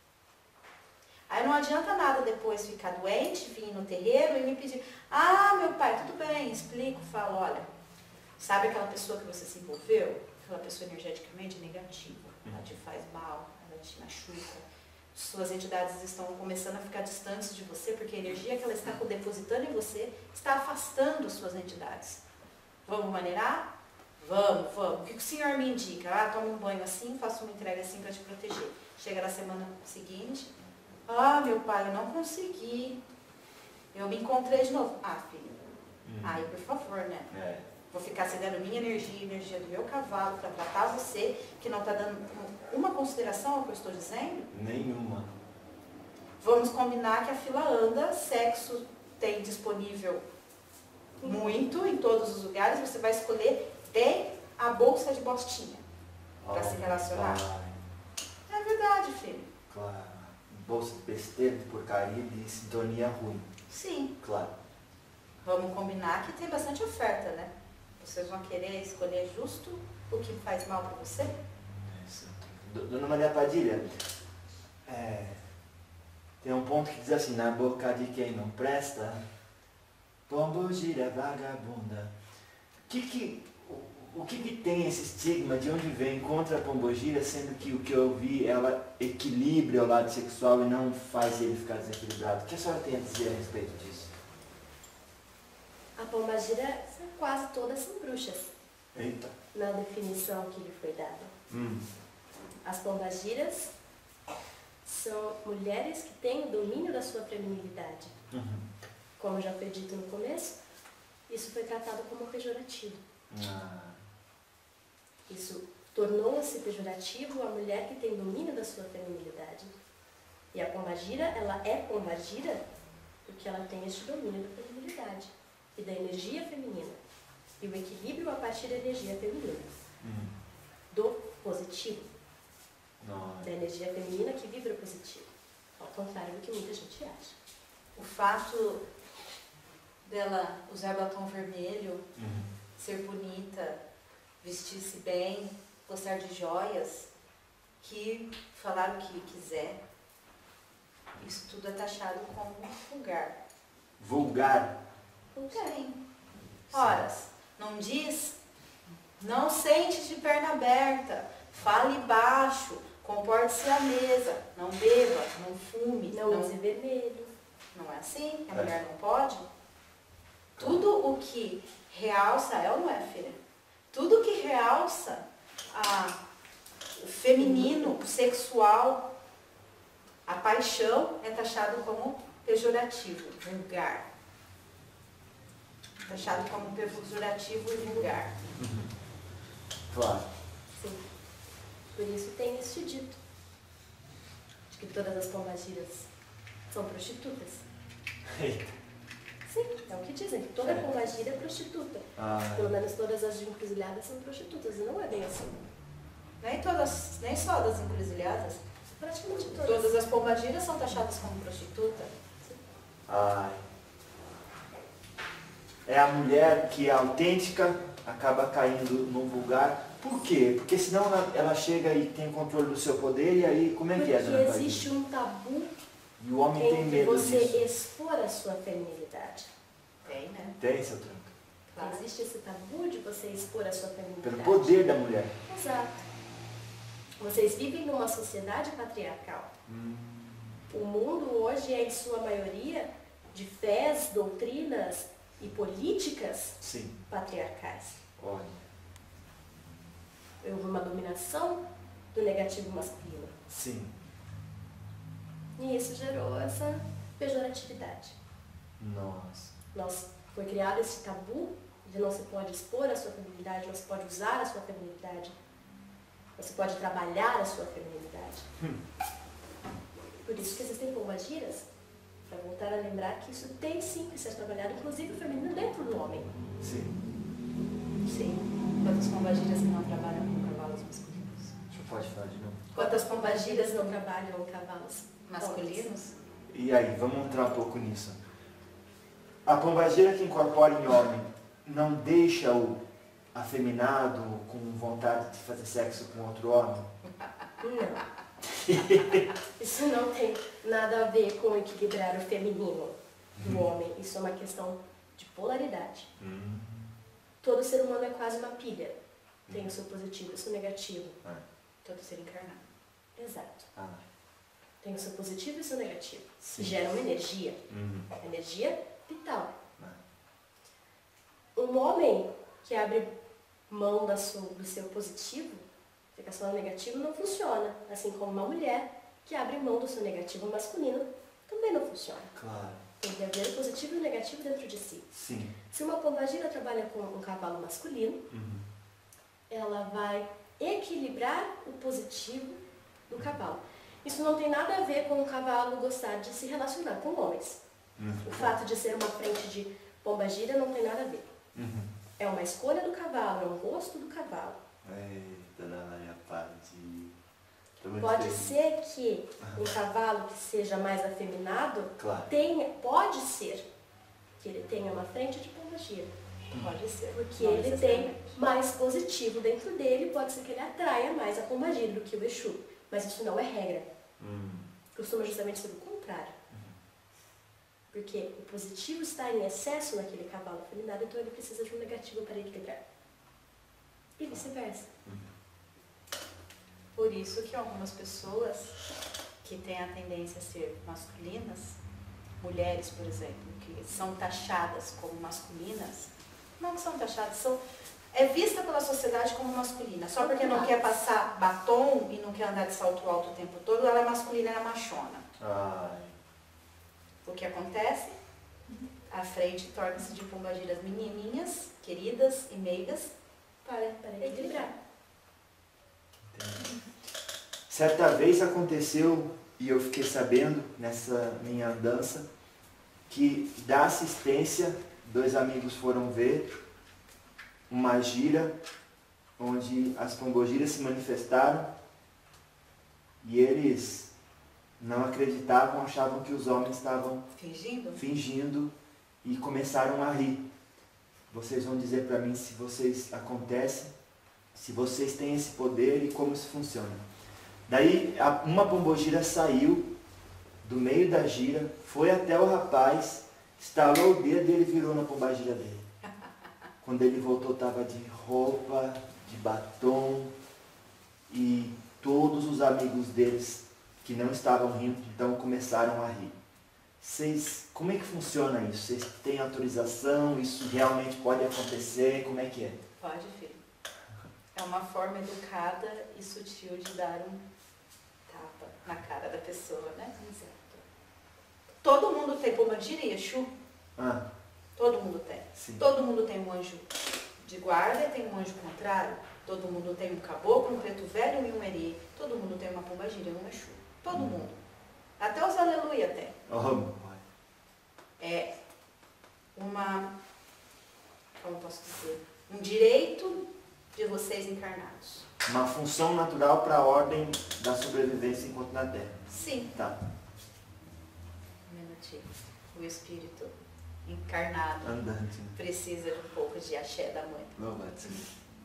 Aí não adianta nada depois ficar doente, vir no terreiro e me pedir, ah, meu pai, tudo bem, explico, falo, olha, sabe aquela pessoa que você se envolveu? Aquela pessoa energeticamente negativa, ela te faz mal, ela te machuca. Suas entidades estão começando a ficar distantes de você, porque a energia que ela está depositando em você está afastando suas entidades. Vamos maneirar? Vamos, vamos. O que o senhor me indica? Ah, tome um banho assim, faça uma entrega assim para te proteger. Chega na semana seguinte, ah, meu pai, eu não consegui. Eu me encontrei de novo. Ah, filho, Hum. aí por favor, né? É. Vou ficar cedendo minha energia e energia do meu cavalo para tratar você, que não está dando uma consideração ao que eu estou dizendo? Nenhuma. Vamos combinar que a fila anda, sexo tem disponível muito em todos os lugares, você vai escolher bem a bolsa de bostinha para se relacionar. Pai. É verdade, filho. Claro. Bolsa de besteira, de porcaria, de sintonia ruim. Sim. Claro. Vamos combinar que tem bastante oferta, né? Vocês vão querer escolher justo o que faz mal para você? Do- Dona Maria Padilha, é, tem um ponto que diz assim, na boca de quem não presta, pombo gira vagabunda. Que que, o, o que que tem esse estigma, de onde vem contra a pombogira, sendo que o que eu vi, ela equilibra o lado sexual e não faz ele ficar desequilibrado? O que a senhora tem a dizer a respeito disso? A pombagira, quase todas são bruxas, Eita. na definição que lhe foi dada. Hum. As pombagiras são mulheres que têm o domínio da sua feminilidade. Uhum. Como já foi dito no começo, isso foi tratado como pejorativo. Ah. Isso tornou-se pejorativo a mulher que tem domínio da sua feminilidade. E a pombagira, ela é pombagira porque ela tem este domínio da feminilidade e da energia feminina. E o equilíbrio a partir da energia feminina. Hum. Do positivo. Nossa. Da energia feminina que vibra positivo. Ao contrário do que muita gente acha. O fato dela usar batom vermelho, Uhum. ser bonita, vestir-se bem, gostar de joias, que falar o que quiser, isso tudo é taxado como vulgar. Vulgar. Sim. Ora, não diz, não sente de perna aberta, fale baixo, comporte-se à mesa, não beba, não fume, Não não, use vermelho. não é assim? A É. mulher não pode? Tudo o que realça, é ou não é, filha? Tudo que realça a, o feminino, o sexual, a paixão, é taxado como pejorativo, vulgar. Taxado como pejorativo e vulgar. Claro. Sim. Por isso tem este dito. De que todas as pombagiras são prostitutas. Eita. Sim, é o que dizem. Que toda É. pombagira é prostituta. Ah. Pelo menos todas as de encruzilhadas são prostitutas. E não é bem assim. Nem todas, nem só das encruzilhadas. Praticamente todas. Todas as pombagiras são taxadas como prostituta. Ai. É a mulher que é autêntica, acaba caindo no vulgar. Por quê? Porque senão ela, ela chega e tem controle do seu poder, e aí como é que é, Porque dona Padilha? existe um tabu E o homem tem entre medo você disso. expor a sua feminilidade. Tem, né? Tem, seu tranco. Claro. Existe esse tabu de você expor a sua feminilidade. Pelo poder da mulher. Exato. Vocês vivem numa sociedade patriarcal. Hum. O mundo hoje é, em sua maioria, de fés, doutrinas e políticas Sim. patriarcais. Olha. houve uma dominação do negativo masculino. Sim. E isso gerou essa pejoratividade. Nossa. Nós, foi criado esse tabu de não se pode expor a sua feminilidade, não se pode usar a sua feminilidade, não se pode trabalhar a sua feminilidade. Hum. Por isso que existem pombagiras, para voltar a lembrar que isso tem sim que ser trabalhado, inclusive o feminino dentro do homem. Sim. Sim. Quantas pombagiras que não trabalham com cavalos masculinos? Você pode falar de novo? Quantas pombagiras não trabalham com cavalos Masculinos? E aí, vamos entrar um pouco nisso. A pombagira que incorpora em homem não deixa o afeminado com vontade de fazer sexo com outro homem? Não. Isso não tem nada a ver com equilibrar o feminino do homem. Isso é uma questão de polaridade. Hum. Todo ser humano é quase uma pilha. Tem o seu positivo e o seu negativo. Ah. Todo ser encarnado. Exato. Ah. Tem o seu positivo e o seu negativo. Sim. Que gera uma energia. Uhum. Energia vital. Ah. Um homem que abre mão da sua, do seu positivo, fica só no negativo, não funciona. Assim como uma mulher que abre mão do seu negativo masculino, também não funciona. Claro. Tem que haver o positivo e o negativo dentro de si. Sim. Se uma pombagira trabalha com um cavalo masculino, Uhum. ela vai equilibrar o positivo do cavalo. Isso não tem nada a ver com o cavalo gostar de se relacionar com homens. Uhum. O fato de ser uma frente de pombagira não tem nada a ver. Uhum. É uma escolha do cavalo, é um gosto do cavalo. Eita, Dona Maria, para de... Tô muito Pode feliz. ser que um cavalo que seja mais afeminado Claro. tenha, pode ser que ele tenha uma frente de pombagira. Pode ser. Porque Não ele tem necessariamente. mais positivo dentro dele, pode ser que ele atraia mais a pombagira do que o Exu. Mas isso não é regra. Hum. Costuma justamente ser o contrário. Porque o positivo está em excesso naquele cavalo afeminado, então ele precisa de um negativo para equilibrar. E vice-versa. Por isso que algumas pessoas que têm a tendência a ser masculinas, mulheres, por exemplo, que são taxadas como masculinas, não que são taxadas, são, é vista pela sociedade como masculina. Só porque não quer passar batom e não quer andar de salto alto o tempo todo, ela é masculina, ela é machona. Ai. O que acontece? A frente torna-se de pombagiras menininhas, queridas e meigas, Para, para equilibrar. Entendi. Certa vez aconteceu, e eu fiquei sabendo nessa minha andança, que da assistência, dois amigos foram ver uma gira onde as pombogiras se manifestaram e eles não acreditavam, achavam que os homens estavam fingindo. fingindo e começaram a rir. Vocês vão dizer para mim se vocês acontecem, se vocês têm esse poder e como isso funciona. Daí a- uma pombogira saiu do meio da gira, foi até o rapaz, estalou o dedo e ele virou na pombagira dele. Quando ele voltou estava de roupa, de batom e todos os amigos deles que não estavam rindo, então começaram a rir. Vocês, como é que funciona isso? Vocês têm autorização? Isso realmente pode acontecer? Como é que é? Pode, filho. É uma forma educada e sutil de dar um tapa na cara da pessoa, né? Exato. Todo mundo tem pombagira e Exu? Ah, Todo mundo tem. sim. Todo mundo tem um anjo de guarda e tem um anjo contrário. Todo mundo tem um caboclo, um preto velho e um eri. Todo mundo tem uma pombagira e um Exu. Todo mundo. Até os aleluia tem. Oh, boy. É uma, como eu posso dizer, um direito de vocês encarnados. Uma função natural para a ordem da sobrevivência enquanto na Terra. Sim. Tá. Um minutinho. O espírito encarnado Andante. precisa de um pouco de axé da mãe. Louvado seja.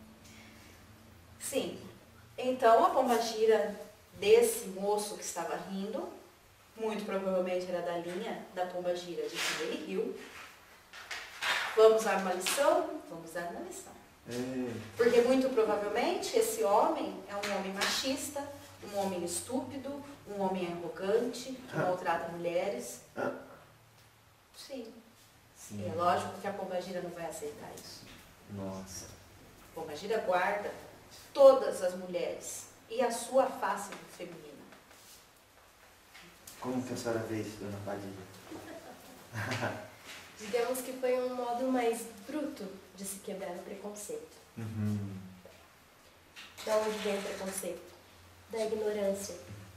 Sim. Então a pombagira desse moço que estava rindo, muito provavelmente era da linha da pombagira de quem ele riu. Vamos dar uma lição? Vamos dar uma lição. É. Porque muito provavelmente esse homem é um homem machista, um homem estúpido, um homem arrogante, que Ah. maltrata mulheres. Ah. Sim. Sim. E é lógico que a pombagira não vai aceitar isso. Nossa. A pombagira guarda todas as mulheres e a sua face feminina. Como que a senhora vê isso, dona Padilha? Digamos que foi um modo mais bruto de se quebrar o preconceito. Uhum. Da onde vem o preconceito? Da ignorância.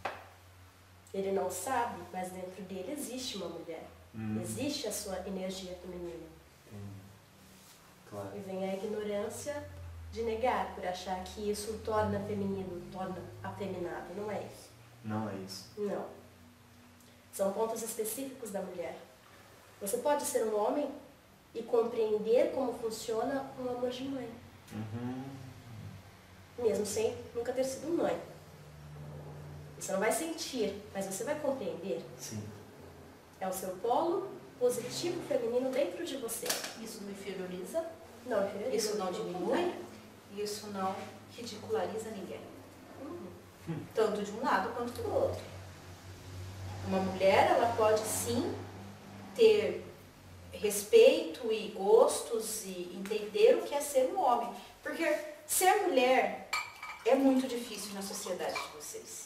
Ele não sabe, mas dentro dele existe uma mulher. Hum. Existe a sua energia feminina. Hum. Claro. E vem a ignorância de negar, por achar que isso o torna feminino, torna afeminado. Não é isso. Não é isso. Não. São pontos específicos da mulher. Você pode ser um homem e compreender como funciona um amor de mãe. Uhum. Mesmo sem nunca ter sido mãe. Você não vai sentir, mas você vai compreender. Sim. É o seu polo positivo feminino dentro de você. Isso não inferioriza, Não, inferioriza, isso não pelo diminui, contrário. e isso não ridiculariza ninguém. Uhum. Tanto de um lado quanto do outro. Uma mulher, ela pode sim ter respeito e gostos e entender o que é ser um homem. Porque ser mulher é muito difícil na sociedade de vocês.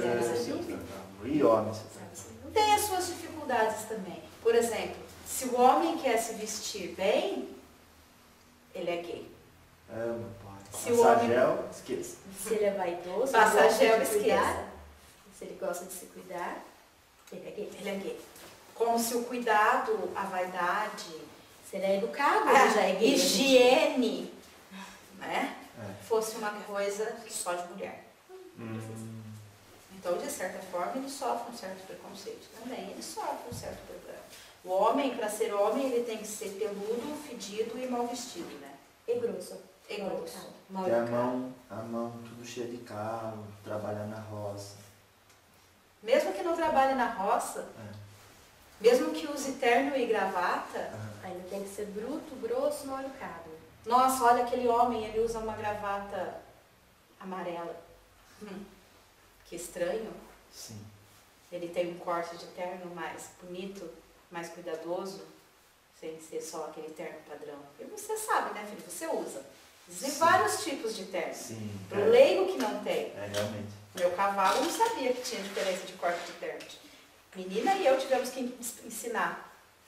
É. E homens. Tem as suas dificuldades também. Por exemplo, se o homem quer se vestir bem, ele é gay. É, meu pai. Se o Passar homem- gel, esqueça. Se ele é vaidoso, Passar ele gosta gel, de cuidar, esqueça. se ele gosta de se cuidar, ele é gay. Ele é gay. Como se o cuidado, a vaidade, Se ele é educado, a ele já é gay. higiene, né, É. fosse uma coisa só de mulher. Hum. Então, de certa forma, ele sofre um certo preconceito também. Ele sofre um certo problema. O homem, para ser homem, ele tem que ser peludo, fedido e mal vestido, né? E grosso. E Mal grosso. educado. Mal Ter a educado. mão, a mão tudo cheia de calo, trabalhar na roça. Mesmo que não trabalhe na roça, É. mesmo que use terno e gravata, Aham. Ainda tem que ser bruto, grosso, mal educado. nossa, olha aquele homem, ele usa uma gravata amarela. Hum, que estranho. Sim. Ele tem um corte de terno mais bonito, mais cuidadoso, sem ser só aquele terno padrão. E você sabe, né, filho? Você usa. Existem Sim. vários tipos de terno. Sim. Pro É, leigo que não tem. é realmente. Meu cavalo não sabia que tinha diferença de corte de terno. Menina e eu tivemos que ens- ensinar.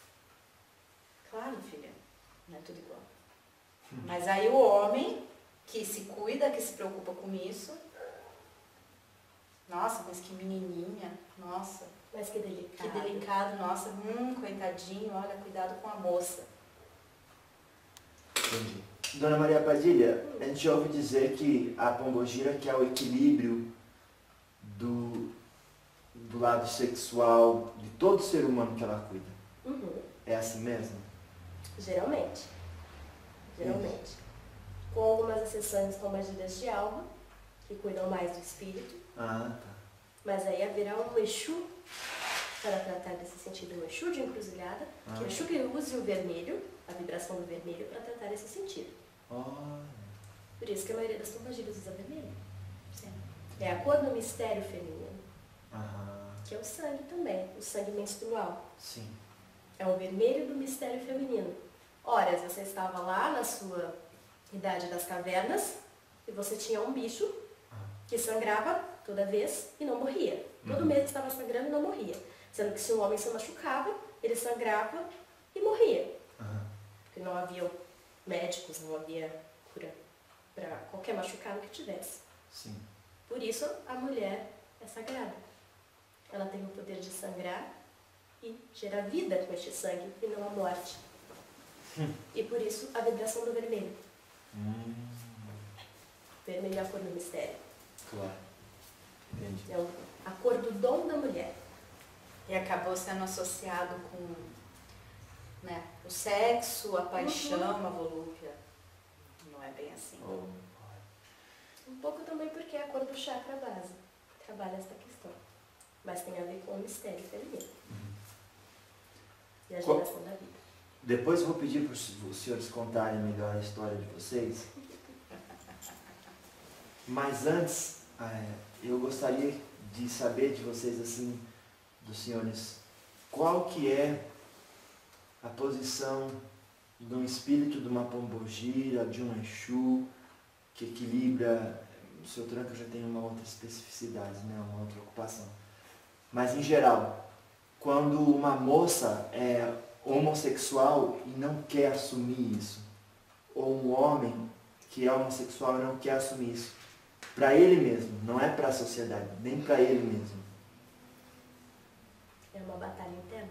Claro, filha, não é tudo igual. Mas aí o homem que se cuida, que se preocupa com isso. Nossa, mas que menininha. Nossa, Mas que delicado. que delicado. Nossa, hum, coitadinho. Olha, cuidado com a moça. Entendi. Dona Maria Padilha, a gente ouve dizer que a pombogira quer o equilíbrio do, do lado sexual de todo ser humano que ela cuida. Uhum. É assim mesmo? Geralmente. Geralmente. Com algumas exceções como as gírias de alma, que cuidam mais do espírito. Ah, tá. Mas aí haverá um Exu para tratar desse sentido, um Exu de encruzilhada, que Ah. o Exu que use o vermelho, a vibração do vermelho, para tratar esse sentido. Olha. Por isso que a maioria das pombagiras usa vermelho. É a cor do mistério feminino, Aham. que é o sangue também, o sangue menstrual. Sim. É o vermelho do mistério feminino. Ora, você estava lá na sua idade das cavernas e você tinha um bicho que sangrava toda vez e não morria. Todo Uhum. mês estava sangrando e não morria. Sendo que se um homem se machucava, ele sangrava e morria. Aham. Porque não havia médicos, não havia cura para qualquer machucado que tivesse. Sim. Por isso, a mulher é sagrada. Ela tem o poder de sangrar e gerar vida com este sangue e não a morte. E por isso, a vibração do vermelho. Hum, Vermelho é a cor do mistério. claro. Entendi. É o- a cor do dom da mulher. E acabou sendo associado com, né, o sexo, a paixão, a volúpia. Não é bem assim. Oh, Um pouco também porque é a cor do chakra base. Que trabalha essa questão. Mas tem a ver com o mistério feminino. E a Qual- geração da vida. Depois eu vou pedir para os senhores contarem melhor a história de vocês. Mas antes, é, eu gostaria de saber de vocês, assim, dos senhores, qual que é a posição de um espírito, de uma pombogira, de um Exu, que equilibra. O seu tranca já tem uma outra especificidade, né? Uma outra ocupação. Mas em geral, quando uma moça é homossexual e não quer assumir isso, ou um homem que é homossexual e não quer assumir isso, para ele mesmo, não é para a sociedade, nem para ele mesmo. É uma batalha interna.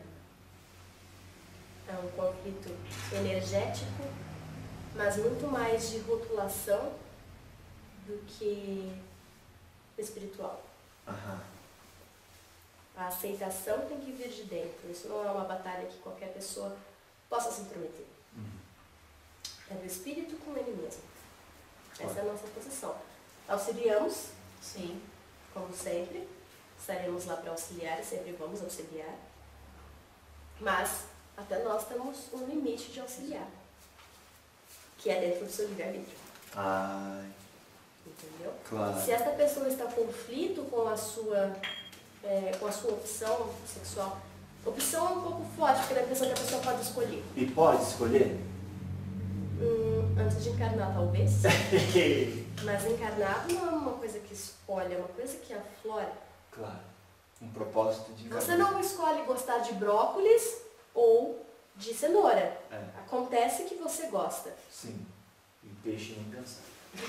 É um conflito energético, mas muito mais de rotulação do que espiritual. Aham. A aceitação tem que vir de dentro. Isso não é uma batalha que qualquer pessoa possa se intrometer. Uhum. É do espírito com ele mesmo. Claro. Essa é a nossa posição. Auxiliamos, Sim. como sempre. Estaremos lá para auxiliar, sempre vamos auxiliar. Mas até nós temos um limite de auxiliar, que é dentro do seu livre-arbítrio. Ai, Entendeu? claro. Se esta pessoa está em conflito com a sua, é, com a sua opção sexual, opção é um pouco forte, porque dá a impressão que a pessoa pode escolher. E pode escolher? Hum, antes de encarnar, talvez. Mas encarnado não é uma coisa que escolhe, é uma coisa que aflora. Claro. Um propósito de Você encarnar. não escolhe gostar de brócolis ou de cenoura. É, Acontece que você gosta. sim. E peixe nem pensar.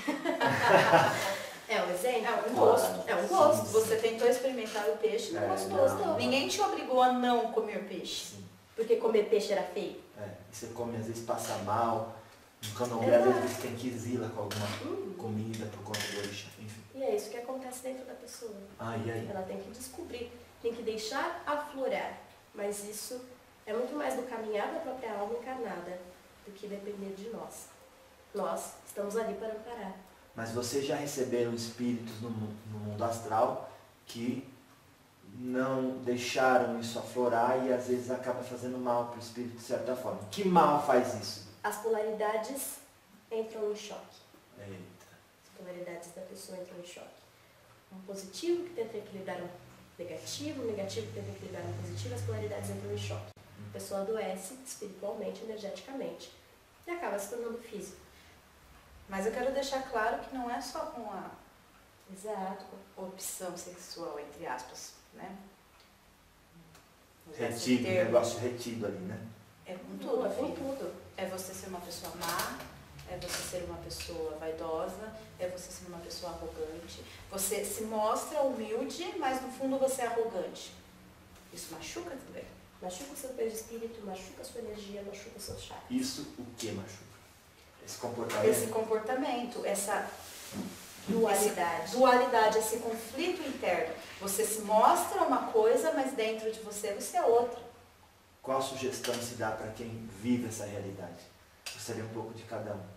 É um exemplo? É um Claro. gosto. É um Sim, gosto. sim. Você tentou experimentar o peixe, não É, gostou. não. Ninguém te obrigou a não comer peixe. Sim. Porque comer peixe era feio. É. E você come, às vezes passa mal. No candomblé, às Exato. vezes tem que exila com alguma Hum. comida por conta do orixá. Enfim. E é isso que acontece dentro da pessoa. Ah, e aí? Ela tem que descobrir, tem que deixar aflorar. Mas isso é muito mais do caminhar da própria alma encarnada do que depender de nós. Nós estamos ali para amparar. Mas vocês já receberam espíritos no, mu- no mundo astral que não deixaram isso aflorar e às vezes acaba fazendo mal para o espírito de certa forma. Que mal faz isso? As polaridades entram em choque. Eita. As polaridades da pessoa entram em choque. Um positivo que tenta equilibrar um negativo, um negativo que tenta equilibrar um positivo, as polaridades entram em choque. A pessoa adoece espiritualmente, energeticamente e acaba se tornando físico. Mas eu quero deixar claro que não é só com a Exato. opção sexual, entre aspas, né? Usar esse Retido, termo. negócio retido ali, né? É com tudo, é com filho. tudo. É você ser uma pessoa má, é você ser uma pessoa vaidosa, é você ser uma pessoa arrogante. Você se mostra humilde, mas no fundo você é arrogante. Isso machuca também. Machuca o seu peso de espírito, machuca a sua energia, machuca o seu chakra. Isso o que machuca? Esse comportamento? Esse comportamento, essa Dualidade. esse dualidade, esse conflito interno. Você se mostra uma coisa, mas dentro de você você é outra. Qual sugestão se dá para quem vive essa realidade? Gostaria um pouco de cada um.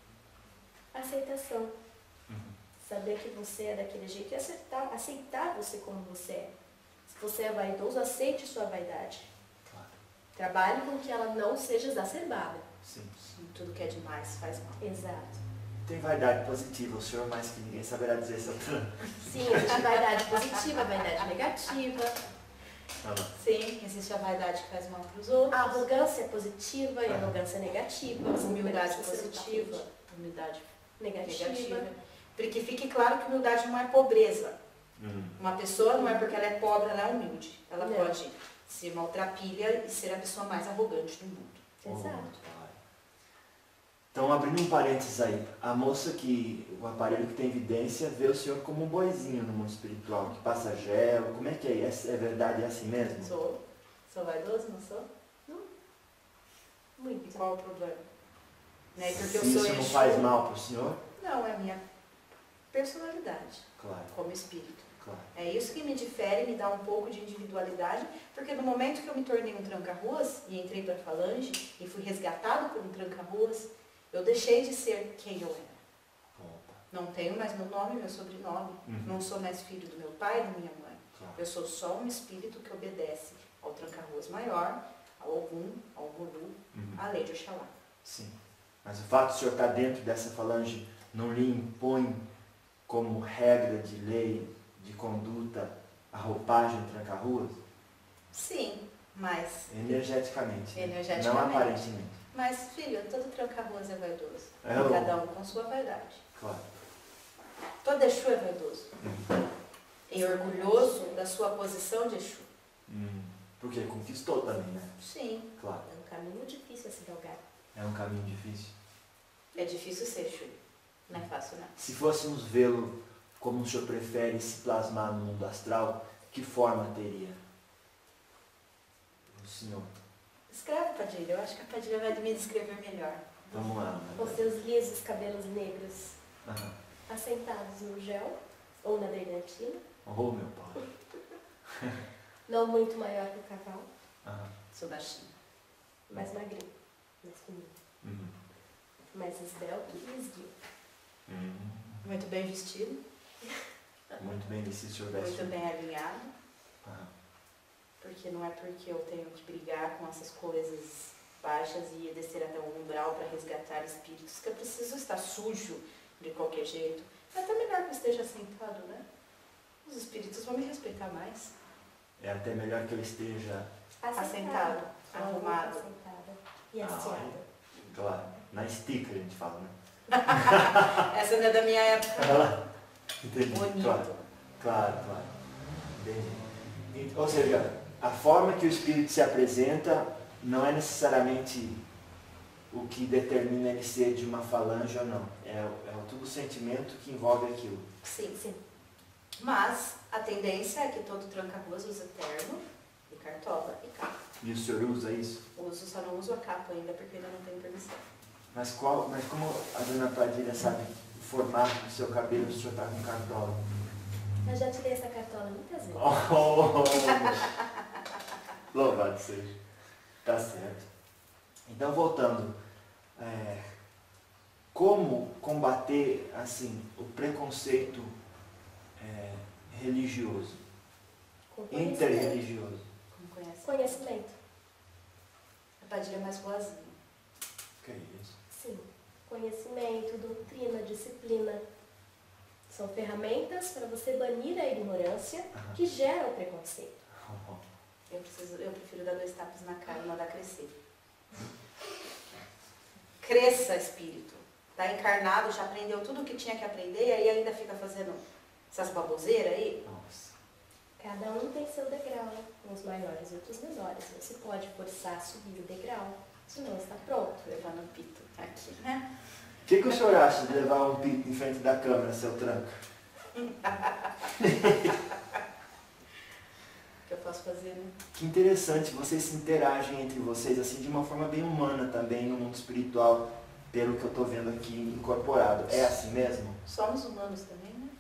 Aceitação. Uhum. Saber que você é daquele jeito e aceitar, aceitar você como você é. Se você é vaidoso, aceite sua vaidade. Claro. Trabalhe com que ela não seja exacerbada. Sim. Tudo que é demais faz mal. Exato. Tem vaidade positiva, o senhor mais que ninguém saberá dizer essa outra. Sim, existe vaidade positiva, vaidade negativa. Ah, não. Sim, existe a vaidade que faz mal para os outros. A arrogância é positiva e a arrogância é negativa. A humildade Você não tá positiva, humildade negativa. negativa. Porque fique claro que humildade não é pobreza. Hum. Uma pessoa não é porque ela é pobre, ela é humilde. Ela Não. pode ser maltrapilha e ser a pessoa mais arrogante do mundo. Exato. Oh, pai. Então, abrindo um parênteses aí, a moça que, o aparelho que tem evidência, vê o senhor como um boizinho no mundo espiritual, que passa gel, como é que é? É, é verdade, é assim mesmo? Sou. Sou vaidoso, não sou? E Muito. qual o problema? Né? Porque eu Se sou isso não Exu. faz mal para o senhor? Não, é a minha personalidade Claro, como espírito. claro. É isso que me difere, me dá um pouco de individualidade, porque no momento que eu me tornei um tranca-ruas e entrei para a falange e fui resgatado por um tranca-ruas, eu deixei de ser quem eu era. Opa. Não tenho mais meu nome, meu sobrenome. Uhum. Não sou mais filho do meu pai e da minha mãe. Claro. Eu sou só um espírito que obedece ao tranca-ruas maior, ao Ogum, ao Voodoo, Uhum. à lei de Oxalá. Sim. Mas o fato de o senhor estar dentro dessa falange não lhe impõe como regra de lei, de conduta, a roupagem tranca-ruas? Sim, mas Energeticamente. né? Energeticamente. Não aparentemente. Mas, filho, todo tranca-ruas é vaidoso. É, Cada um com sua vaidade. Claro. Todo Exu é vaidoso. Hum. E orgulhoso da sua posição de Exu. Hum. Porque conquistou também, né? Sim. Claro. É um caminho difícil a se galgar. É um caminho difícil. É difícil ser Exu. Não é fácil, não. Se fôssemos vê-lo como o senhor prefere se plasmar no mundo astral, que forma teria? O senhor. Escreve, Padilha. Eu acho que a Padilha vai me descrever melhor. Vamos lá. Com seus lisos cabelos negros Aham. assentados no gel ou na brilhantina, Oh, meu pai. não muito maior que o cavalo, Aham. Sou baixinha. mais magrinho, mais fininho, Uhum. mais esbelto e esguio. Uhum. Muito bem vestido. Muito bem vestido, senhor veste. Muito bem alinhado. Aham. Porque não é porque eu tenho que brigar com essas coisas baixas e descer até o umbral para resgatar espíritos que eu preciso estar sujo de qualquer jeito. É até melhor que eu esteja sentado, né? Os espíritos vão me respeitar mais. É até melhor que eu esteja, Assentado, arrumado. Assentada e Ah, assiada. claro, na estica a gente fala, né? Essa não é da minha época. Entendi. Bonito. Claro, claro, claro. Entendi. E- Ou seja, a forma que o espírito se apresenta não é necessariamente o que determina ele ser de uma falange ou não. É, é o- tudo o sentimento que envolve aquilo. Sim, Sim. mas a tendência é que todo tranca-ruas use terno e cartola e capa. E o senhor usa isso? Uso, só não uso a capa ainda porque ainda não tenho permissão. Mas, qual, mas como a dona Padilha sabe o formato do seu cabelo, o senhor está com cartola? Eu já tirei essa cartola muitas vezes. Oh, louvado seja. Tá certo. Então, voltando. é, como combater, assim, o preconceito é, religioso, Com conhecimento. interreligioso? Como conhece? Conhecimento. A Padilha é mais boazinha. Que é isso? Sim. Conhecimento, doutrina, disciplina. São ferramentas para você banir a ignorância Aham. que gera o preconceito. Eu, preciso, eu prefiro dar dois tapas na cara e mandar crescer. Cresça, espírito. Está encarnado, já aprendeu tudo o que tinha que aprender e aí ainda fica fazendo essas baboseiras aí? Nossa. Cada um tem seu degrau, uns maiores e outros menores. Não se pode forçar a subir o degrau, senão está pronto. Levando um pito aqui, né? O que, que o senhor acha de levar um pito em frente da câmera, seu tranco? O que eu posso fazer, né? Que interessante, vocês se interagem entre vocês assim de uma forma bem humana também no mundo espiritual, pelo que eu estou vendo aqui incorporado. É assim mesmo? Somos humanos também, né?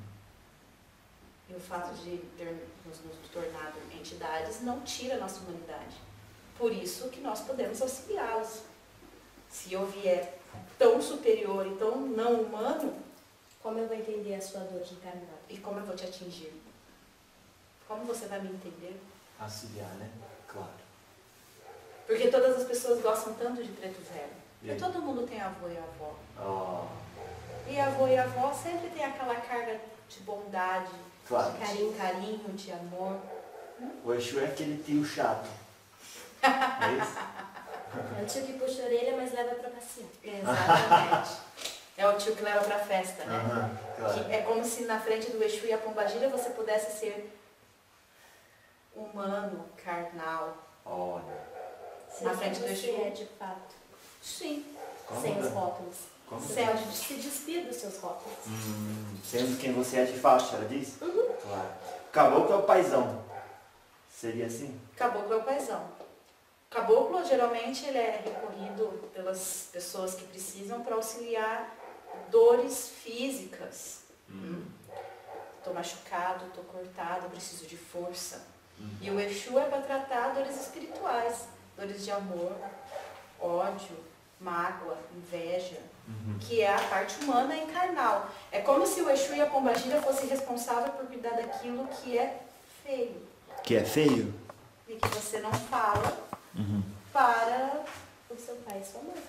E o fato de ter, nos, nos tornado entidades não tira a nossa humanidade. Por isso que nós podemos auxiliá-los. Se eu vier tão superior e tão não humano, Como eu vou entender a sua dor de encarnado? e como eu vou te atingir? Como você vai me entender? Auxiliar, né? Claro. Porque todas as pessoas gostam tanto de preto velho. E aí? Porque todo mundo tem avô e avó. Oh, E avô e avó sempre tem aquela carga de bondade, claro. de carinho, carinho, de amor. O Exu é aquele tio chato. É isso? É o tio que puxa a orelha, mas leva para passear. Exatamente. É o tio que leva pra festa, né? Aham, claro. Que é como se na frente do Exu e a Pombagira você pudesse ser humano, carnal. Olha. Na frente do você Exu. é de fato, Sim. Como sem que- os rótulos. Como Você que- pode se despir dos seus rótulos. Hum, sendo quem você é de fato, ela diz? Uhum. Claro. Caboclo é o paizão. Seria assim? Caboclo é o paizão. Caboclo, geralmente, ele é recorrido pelas pessoas que precisam para auxiliar dores físicas. Estou machucado, estou cortado, preciso de força. E o Exu é para tratar dores espirituais, dores de amor, ódio, mágoa, inveja, Uhum. que é a parte humana e carnal. É como se o Exu e a Pombagira fossem responsáveis por cuidar daquilo que é feio Que é feio? e que você não fala Uhum. para O seu pai e sua mãe.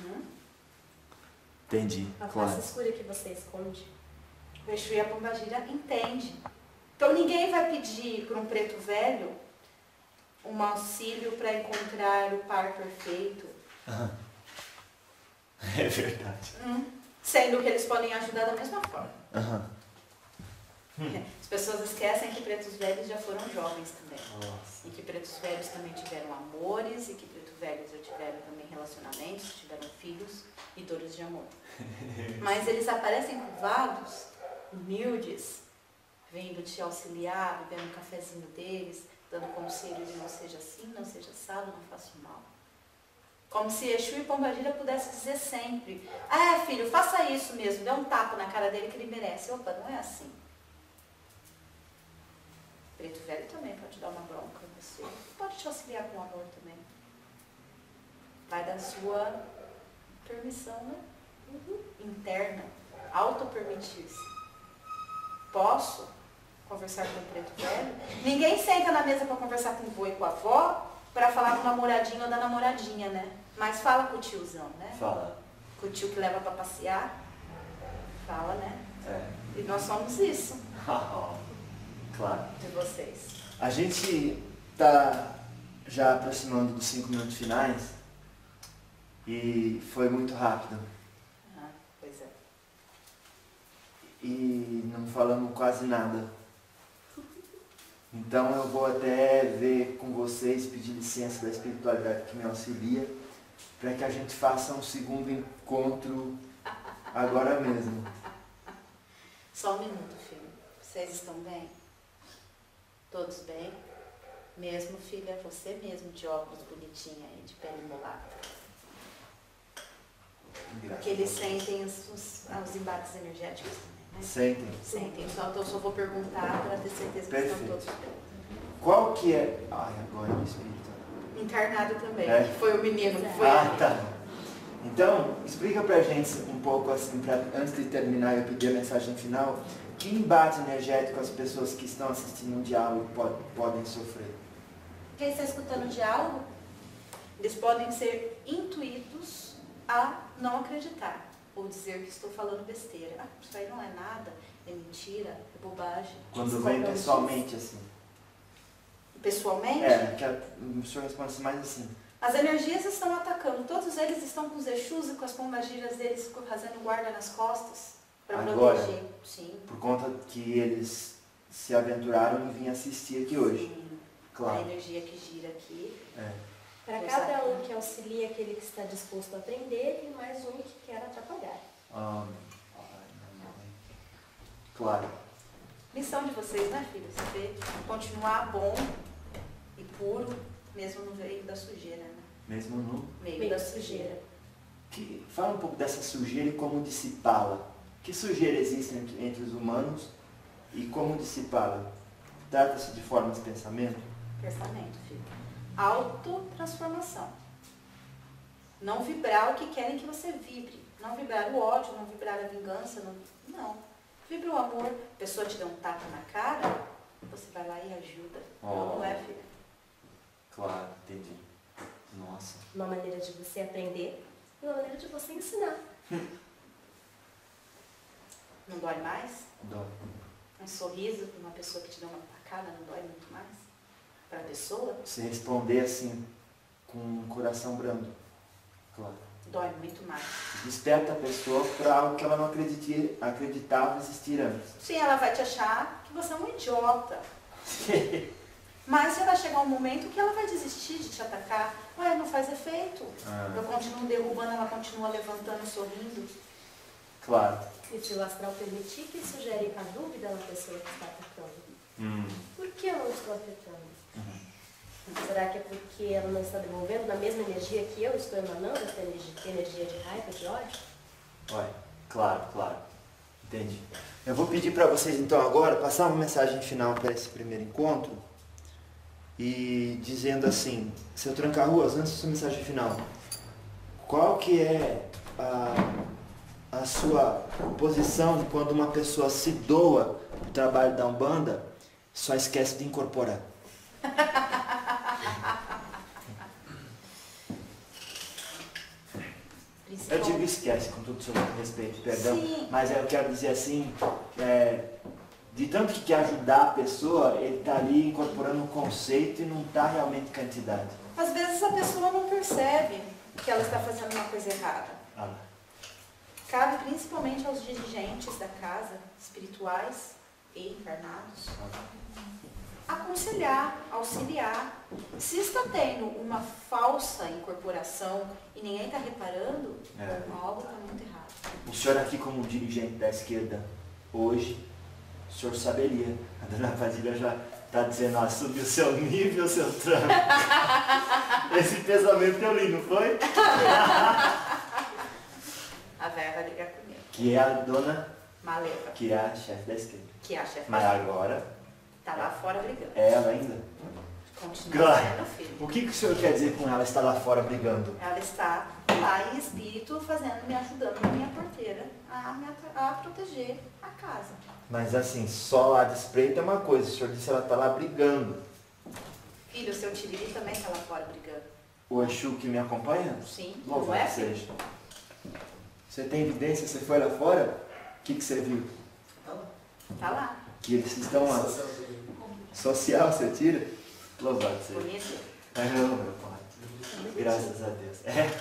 Entendi, A claro. face escura que você esconde. o Exu e a Pombagira entende. Então ninguém vai pedir para um preto velho um auxílio para encontrar o par perfeito, Aham. É verdade. Hum. Sendo que eles podem ajudar da mesma forma. Aham. Hum. As pessoas esquecem que pretos velhos já foram jovens também. Nossa. E que pretos velhos também tiveram amores, e que pretos velhos já tiveram também relacionamentos, tiveram filhos e dores de amor. Mas eles aparecem curvados, humildes, vindo te auxiliar, bebendo um cafezinho deles, dando conselho de não seja assim, não seja assado, não faça mal. Como se Exu e Pombagira pudessem dizer sempre, ah, é, filho, faça isso mesmo, dê um tapa na cara dele que ele merece. Opa, não é assim. Preto velho também pode dar uma bronca em você, pode te auxiliar com amor também. Vai da sua permissão, né? Uhum. Interna, auto-permitir-se. Posso conversar com o preto velho? Ninguém senta na mesa para conversar com o vô e com a avó para falar com o namoradinho ou da namoradinha, né? Mas fala com o tiozão, né? Fala. Com o tio que leva para passear. Fala, né? É. E nós somos isso. Claro. De vocês. A gente está já aproximando dos cinco minutos finais e foi muito rápido. Ah, pois é. E não falamos quase nada. Então eu vou até ver com vocês, pedir licença da espiritualidade que me auxilia, para que a gente faça um segundo encontro agora mesmo. Só um minuto, filho. Vocês estão bem? Todos bem? Mesmo, filha, você mesmo de óculos bonitinha aí, de pele mulata. Porque eles sentem os, os, os embates energéticos também, né? Sentem. Sentem. Só, então eu só vou perguntar para ter certeza que Perfeito. estão todos bem. Qual que é... Ai, agora o espírito. Encarnado também, É. que foi o menino que foi Ah, ali. tá. Então, explica pra gente um pouco assim, pra, antes de terminar eu pedir a mensagem final, que embate energético as pessoas que estão assistindo um diálogo pod, podem sofrer? Quem está escutando o diálogo, eles podem ser intuídos a não acreditar, ou dizer que estou falando besteira. Ah, isso aí não é nada, é mentira, é bobagem. Quando vem pessoalmente assim. Pessoalmente? É, que a, o senhor responde mais assim. As energias estão atacando, todos eles estão com os Exus e com as pombagiras deles fazendo guarda nas costas para Agora? proteger. Sim. Por conta que eles se aventuraram em vir assistir aqui hoje. Sim. A Claro. energia que gira aqui. É. Para cada um que auxilia aquele que está disposto a aprender e mais um que quer atrapalhar. Ah, ai, mamãe. Claro. Missão de vocês, né, filhos? Saber continuar bom e puro, mesmo no meio da sujeira, né? Mesmo no... Meio, Meio da da sujeira. Que, fala um pouco dessa sujeira e como dissipá-la. Que sujeira existe entre, entre os humanos e como dissipá-la? Trata-se de formas de pensamento? Pensamento, filho. Autotransformação. Não vibrar o que querem que você vibre. Não vibrar o ódio, não vibrar a vingança. Não. não. Vibra o amor. A pessoa te dá um tapa na cara, você vai lá e ajuda. Oh. Não, não é, filho? Claro, entendi. Nossa. Uma maneira de você aprender e uma maneira de você ensinar. Não dói mais? Dói. Um sorriso para uma pessoa que te dá uma tacada não dói muito mais? Para a pessoa? Se responder assim, com um coração brando. Claro. Dói muito mais. Desperta a pessoa para algo que ela não acrediti- acreditava existir antes. Sim, ela vai te achar que você é um idiota. Mas já vai chegar um momento que ela vai desistir de te atacar. Ué, não faz efeito. Ah. Eu continuo derrubando, ela continua levantando, sorrindo. Claro. E se o astral permitir, que isso gere a dúvida na pessoa que está atacando. Hum. Por que eu não estou afetando? Uhum. Será que é porque ela não está devolvendo na mesma energia que eu estou emanando, essa energia, energia de raiva, de ódio? Olha, claro, claro. Entendi. Eu vou pedir para vocês então agora passar uma mensagem final para esse primeiro encontro e dizendo assim, seu Tranca-Ruas, antes da sua mensagem final, qual que é a, a sua posição quando uma pessoa se doa para o trabalho da Umbanda, só esquece de incorporar? Eu digo esquece, com todo o seu respeito, perdão, Sim. mas eu quero dizer assim, é, de tanto que quer ajudar a pessoa, ele está ali incorporando um conceito e não está realmente com a entidade. Às vezes a pessoa não percebe. que ela está fazendo uma coisa errada. Ah lá. Cabe principalmente aos dirigentes da casa, espirituais e encarnados, aconselhar, auxiliar. Se está tendo uma falsa incorporação e ninguém está reparando, É. algo está muito errado. O senhor aqui como dirigente da esquerda, hoje, o senhor saberia. A dona Padilha já está dizendo, ó, subiu seu nível, seu trampo. Esse pensamento que eu li, não foi? A véia vai ligar comigo. Que é a dona, Maleva, que é a chefe da esquerda. que é a chefe Mas da agora, tá lá fora brigando. é ela ainda. Continua Claro. sendo filho. O que, que o senhor quer dizer com ela estar lá fora brigando? Ela está lá em espírito, fazendo, me ajudando na minha porteira a, me atra- a proteger a casa. Mas assim, só lá de espreito é uma coisa, o senhor disse que ela está lá brigando. Filho, o seu Tiriri também está lá fora brigando. O Exu que me acompanha? Sim, não Louvado é, filho? seja. Você tem evidência? Você foi lá fora? O que, que você viu? Tá lá. Que eles estão lá. Social, você tira? Louvado seja. Bonito. É, não, meu pai. Graças a Deus. É.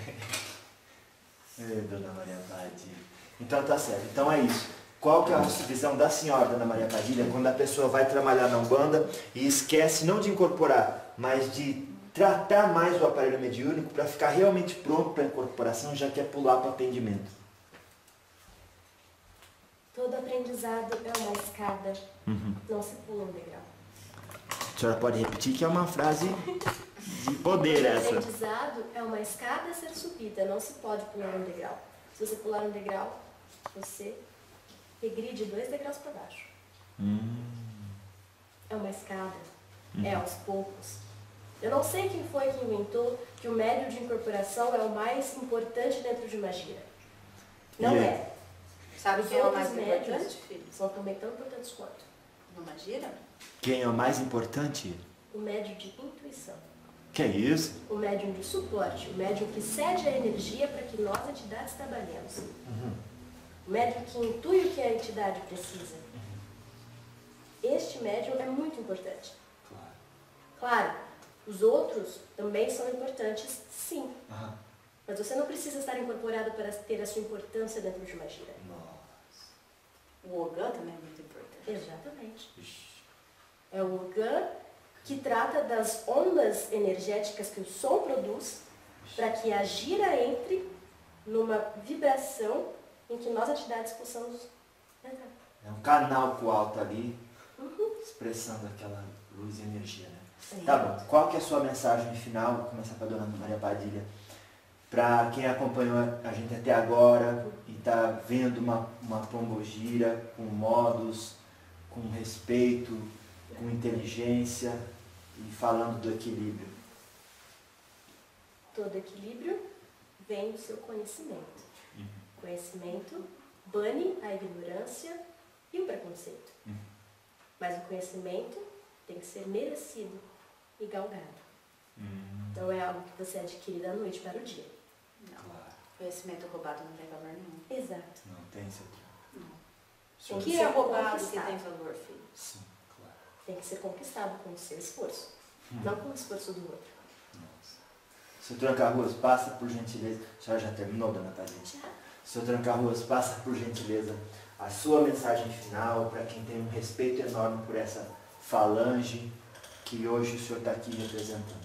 Ei, dona Maria Padilha. Então tá certo. Então é isso. Qual que é a visão da senhora, dona Maria Padilha, quando a pessoa vai trabalhar na Umbanda e esquece não de incorporar, mas de tratar mais o aparelho mediúnico para ficar realmente pronto para a incorporação, já quer pular para o atendimento? Todo aprendizado é uma escada, Uhum. não se pula um degrau. A senhora pode repetir que é uma frase de poder Todo essa. aprendizado é uma escada a ser subida, não se pode pular um degrau. Se você pular um degrau, você regride dois degraus para baixo. Hum. É uma escada, é aos poucos. Eu não sei quem foi que inventou que o médio de incorporação é o mais importante dentro de uma gira. Não E é? é. Sabe Os quem é o mais outros médios importante, filho? são também tão importantes quanto. Numa gira? Quem é o mais importante? O médium de intuição, Que é isso? o médium de suporte, o médium que cede a energia para que nós, entidades, trabalhemos. O médium que intui o que a entidade precisa. Este médium é muito importante. Claro. Claro, os outros também são importantes, sim. Aham. Mas você não precisa estar incorporado para ter a sua importância dentro de uma gira. Nossa. O Ogã também é muito importante. Exatamente. Ixi. É o Ogã que trata das ondas energéticas que o som produz para que a gira entre numa vibração em que nós, entidades, possamos entrar. É um canal pro alto ali, expressando aquela luz e energia, né? Sim. Tá bom. Qual que é a sua mensagem final? Vou começar com a dona Maria Padilha. Para quem acompanhou a gente até agora e está vendo uma, uma pombogira com modos, com respeito, com inteligência e falando do equilíbrio. Todo equilíbrio vem do seu conhecimento. Conhecimento bane a ignorância e o preconceito. Uhum. Mas o conhecimento tem que ser merecido e galgado. Então é algo que você adquire da noite para o dia. Não. Claro. Conhecimento roubado não tem valor nenhum. Exato. Não tem seu Não. Tem O que que ser é roubado que conquistado. tem valor, filho? Sim, claro. Tem que ser conquistado com o seu esforço, Hum. não com o esforço do outro. Nossa. Seu Tranca-Ruas, passa por gentileza. A senhora já terminou, dona Padilha? Já. Seu Tranca-Ruas, passa por gentileza a sua mensagem final para quem tem um respeito enorme por essa falange que hoje o senhor está aqui representando.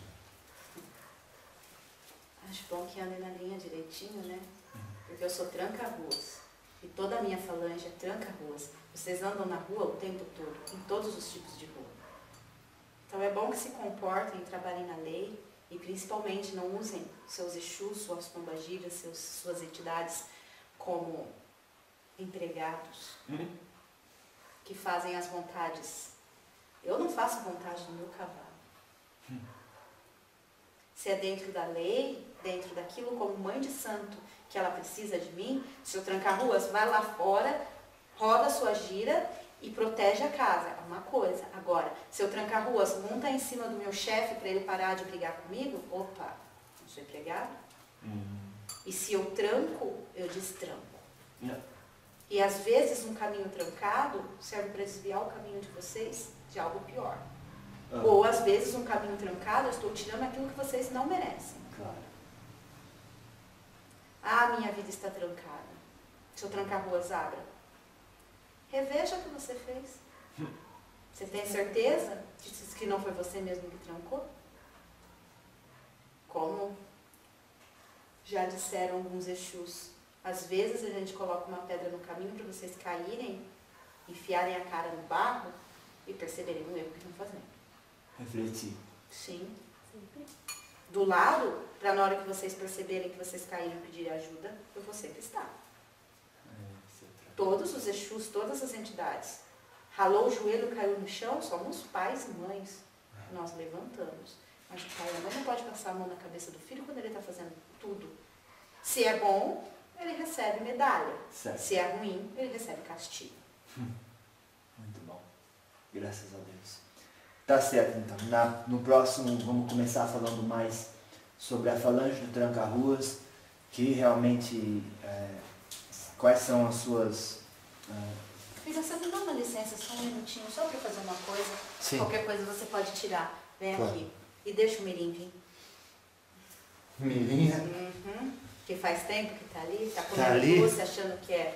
Acho bom que ande na linha direitinho, né? Porque eu sou tranca-ruas. E toda a minha falange é tranca-ruas. Vocês andam na rua o tempo todo, em todos os tipos de rua. Então é bom que se comportem e trabalhem na lei e principalmente não usem seus exus, suas pombagiras, seus, suas entidades como empregados que fazem as vontades. Eu não faço a vontade do meu cavalo. Se é dentro da lei, dentro daquilo como mãe de santo que ela precisa de mim, se eu trancar ruas, vai lá fora, roda a sua gira e protege a casa. É uma coisa. Agora, se eu trancar ruas, monta em cima do meu chefe para ele parar de brigar comigo, opa, não sou empregado. Hum. E se eu tranco, eu destranco. Não. E às vezes um caminho trancado serve para desviar o caminho de vocês de algo pior. Ah, Ou às vezes um caminho trancado, eu estou tirando aquilo que vocês não merecem. claro. Ah, minha vida está trancada. Se eu trancar ruas, abra. Reveja o que você fez. Você tem certeza que não foi você mesmo que trancou? Como já disseram alguns Exus, às vezes a gente coloca uma pedra no caminho para vocês caírem, enfiarem a cara no barro e perceberem o erro que estão fazendo. Refletir. Sim. Sempre. Do lado, para na hora que vocês perceberem que vocês caíram e pedirem ajuda, eu vou sempre estar. Todos os Exus, todas as entidades. Ralou o joelho, caiu no chão, somos pais e mães. Nós levantamos. Mas o pai e a mãe não pode passar a mão na cabeça do filho quando ele está fazendo tudo. Se é bom, ele recebe medalha. Certo. Se é ruim, ele recebe castigo. Muito bom. Graças a Deus. Tá certo, então. Na, no próximo, vamos começar falando mais sobre a falange do Tranca-Ruas, que realmente, é, quais são as suas... É... Filha, você me dá uma licença, só um minutinho, só para fazer uma coisa? Sim. Qualquer coisa você pode tirar. Vem Claro. aqui. E deixa o mirim vir. Mirinha? Uhum. Que faz tempo que tá ali, tá Tá comendo ali? doce, achando que é...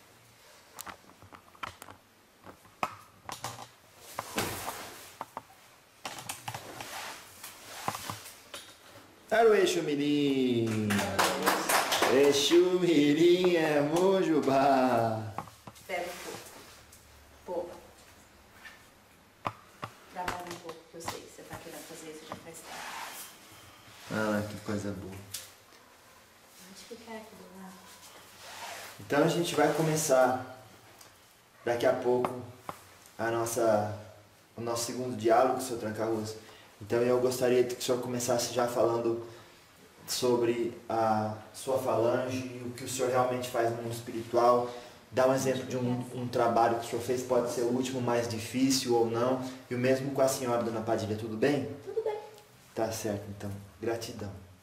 Era o Exu Mirim. Exu Mirim é Mojubá. Pega um pouco. Pouco. Dá mais um pouco, que eu sei que você tá querendo fazer isso já faz tempo. Ah, que coisa boa. Pode ficar aqui do lado. Então a gente vai começar daqui a pouco a nossa, o nosso segundo diálogo, seu Tranca-Ruas. Então eu gostaria que o senhor começasse já falando sobre a sua falange, o que o senhor realmente faz no mundo espiritual. Dá um exemplo de um, um trabalho que o senhor fez, pode ser o último mais difícil ou não. E o mesmo com a senhora, dona Padilha, tudo bem? Tudo bem. Tá certo, então. Gratidão.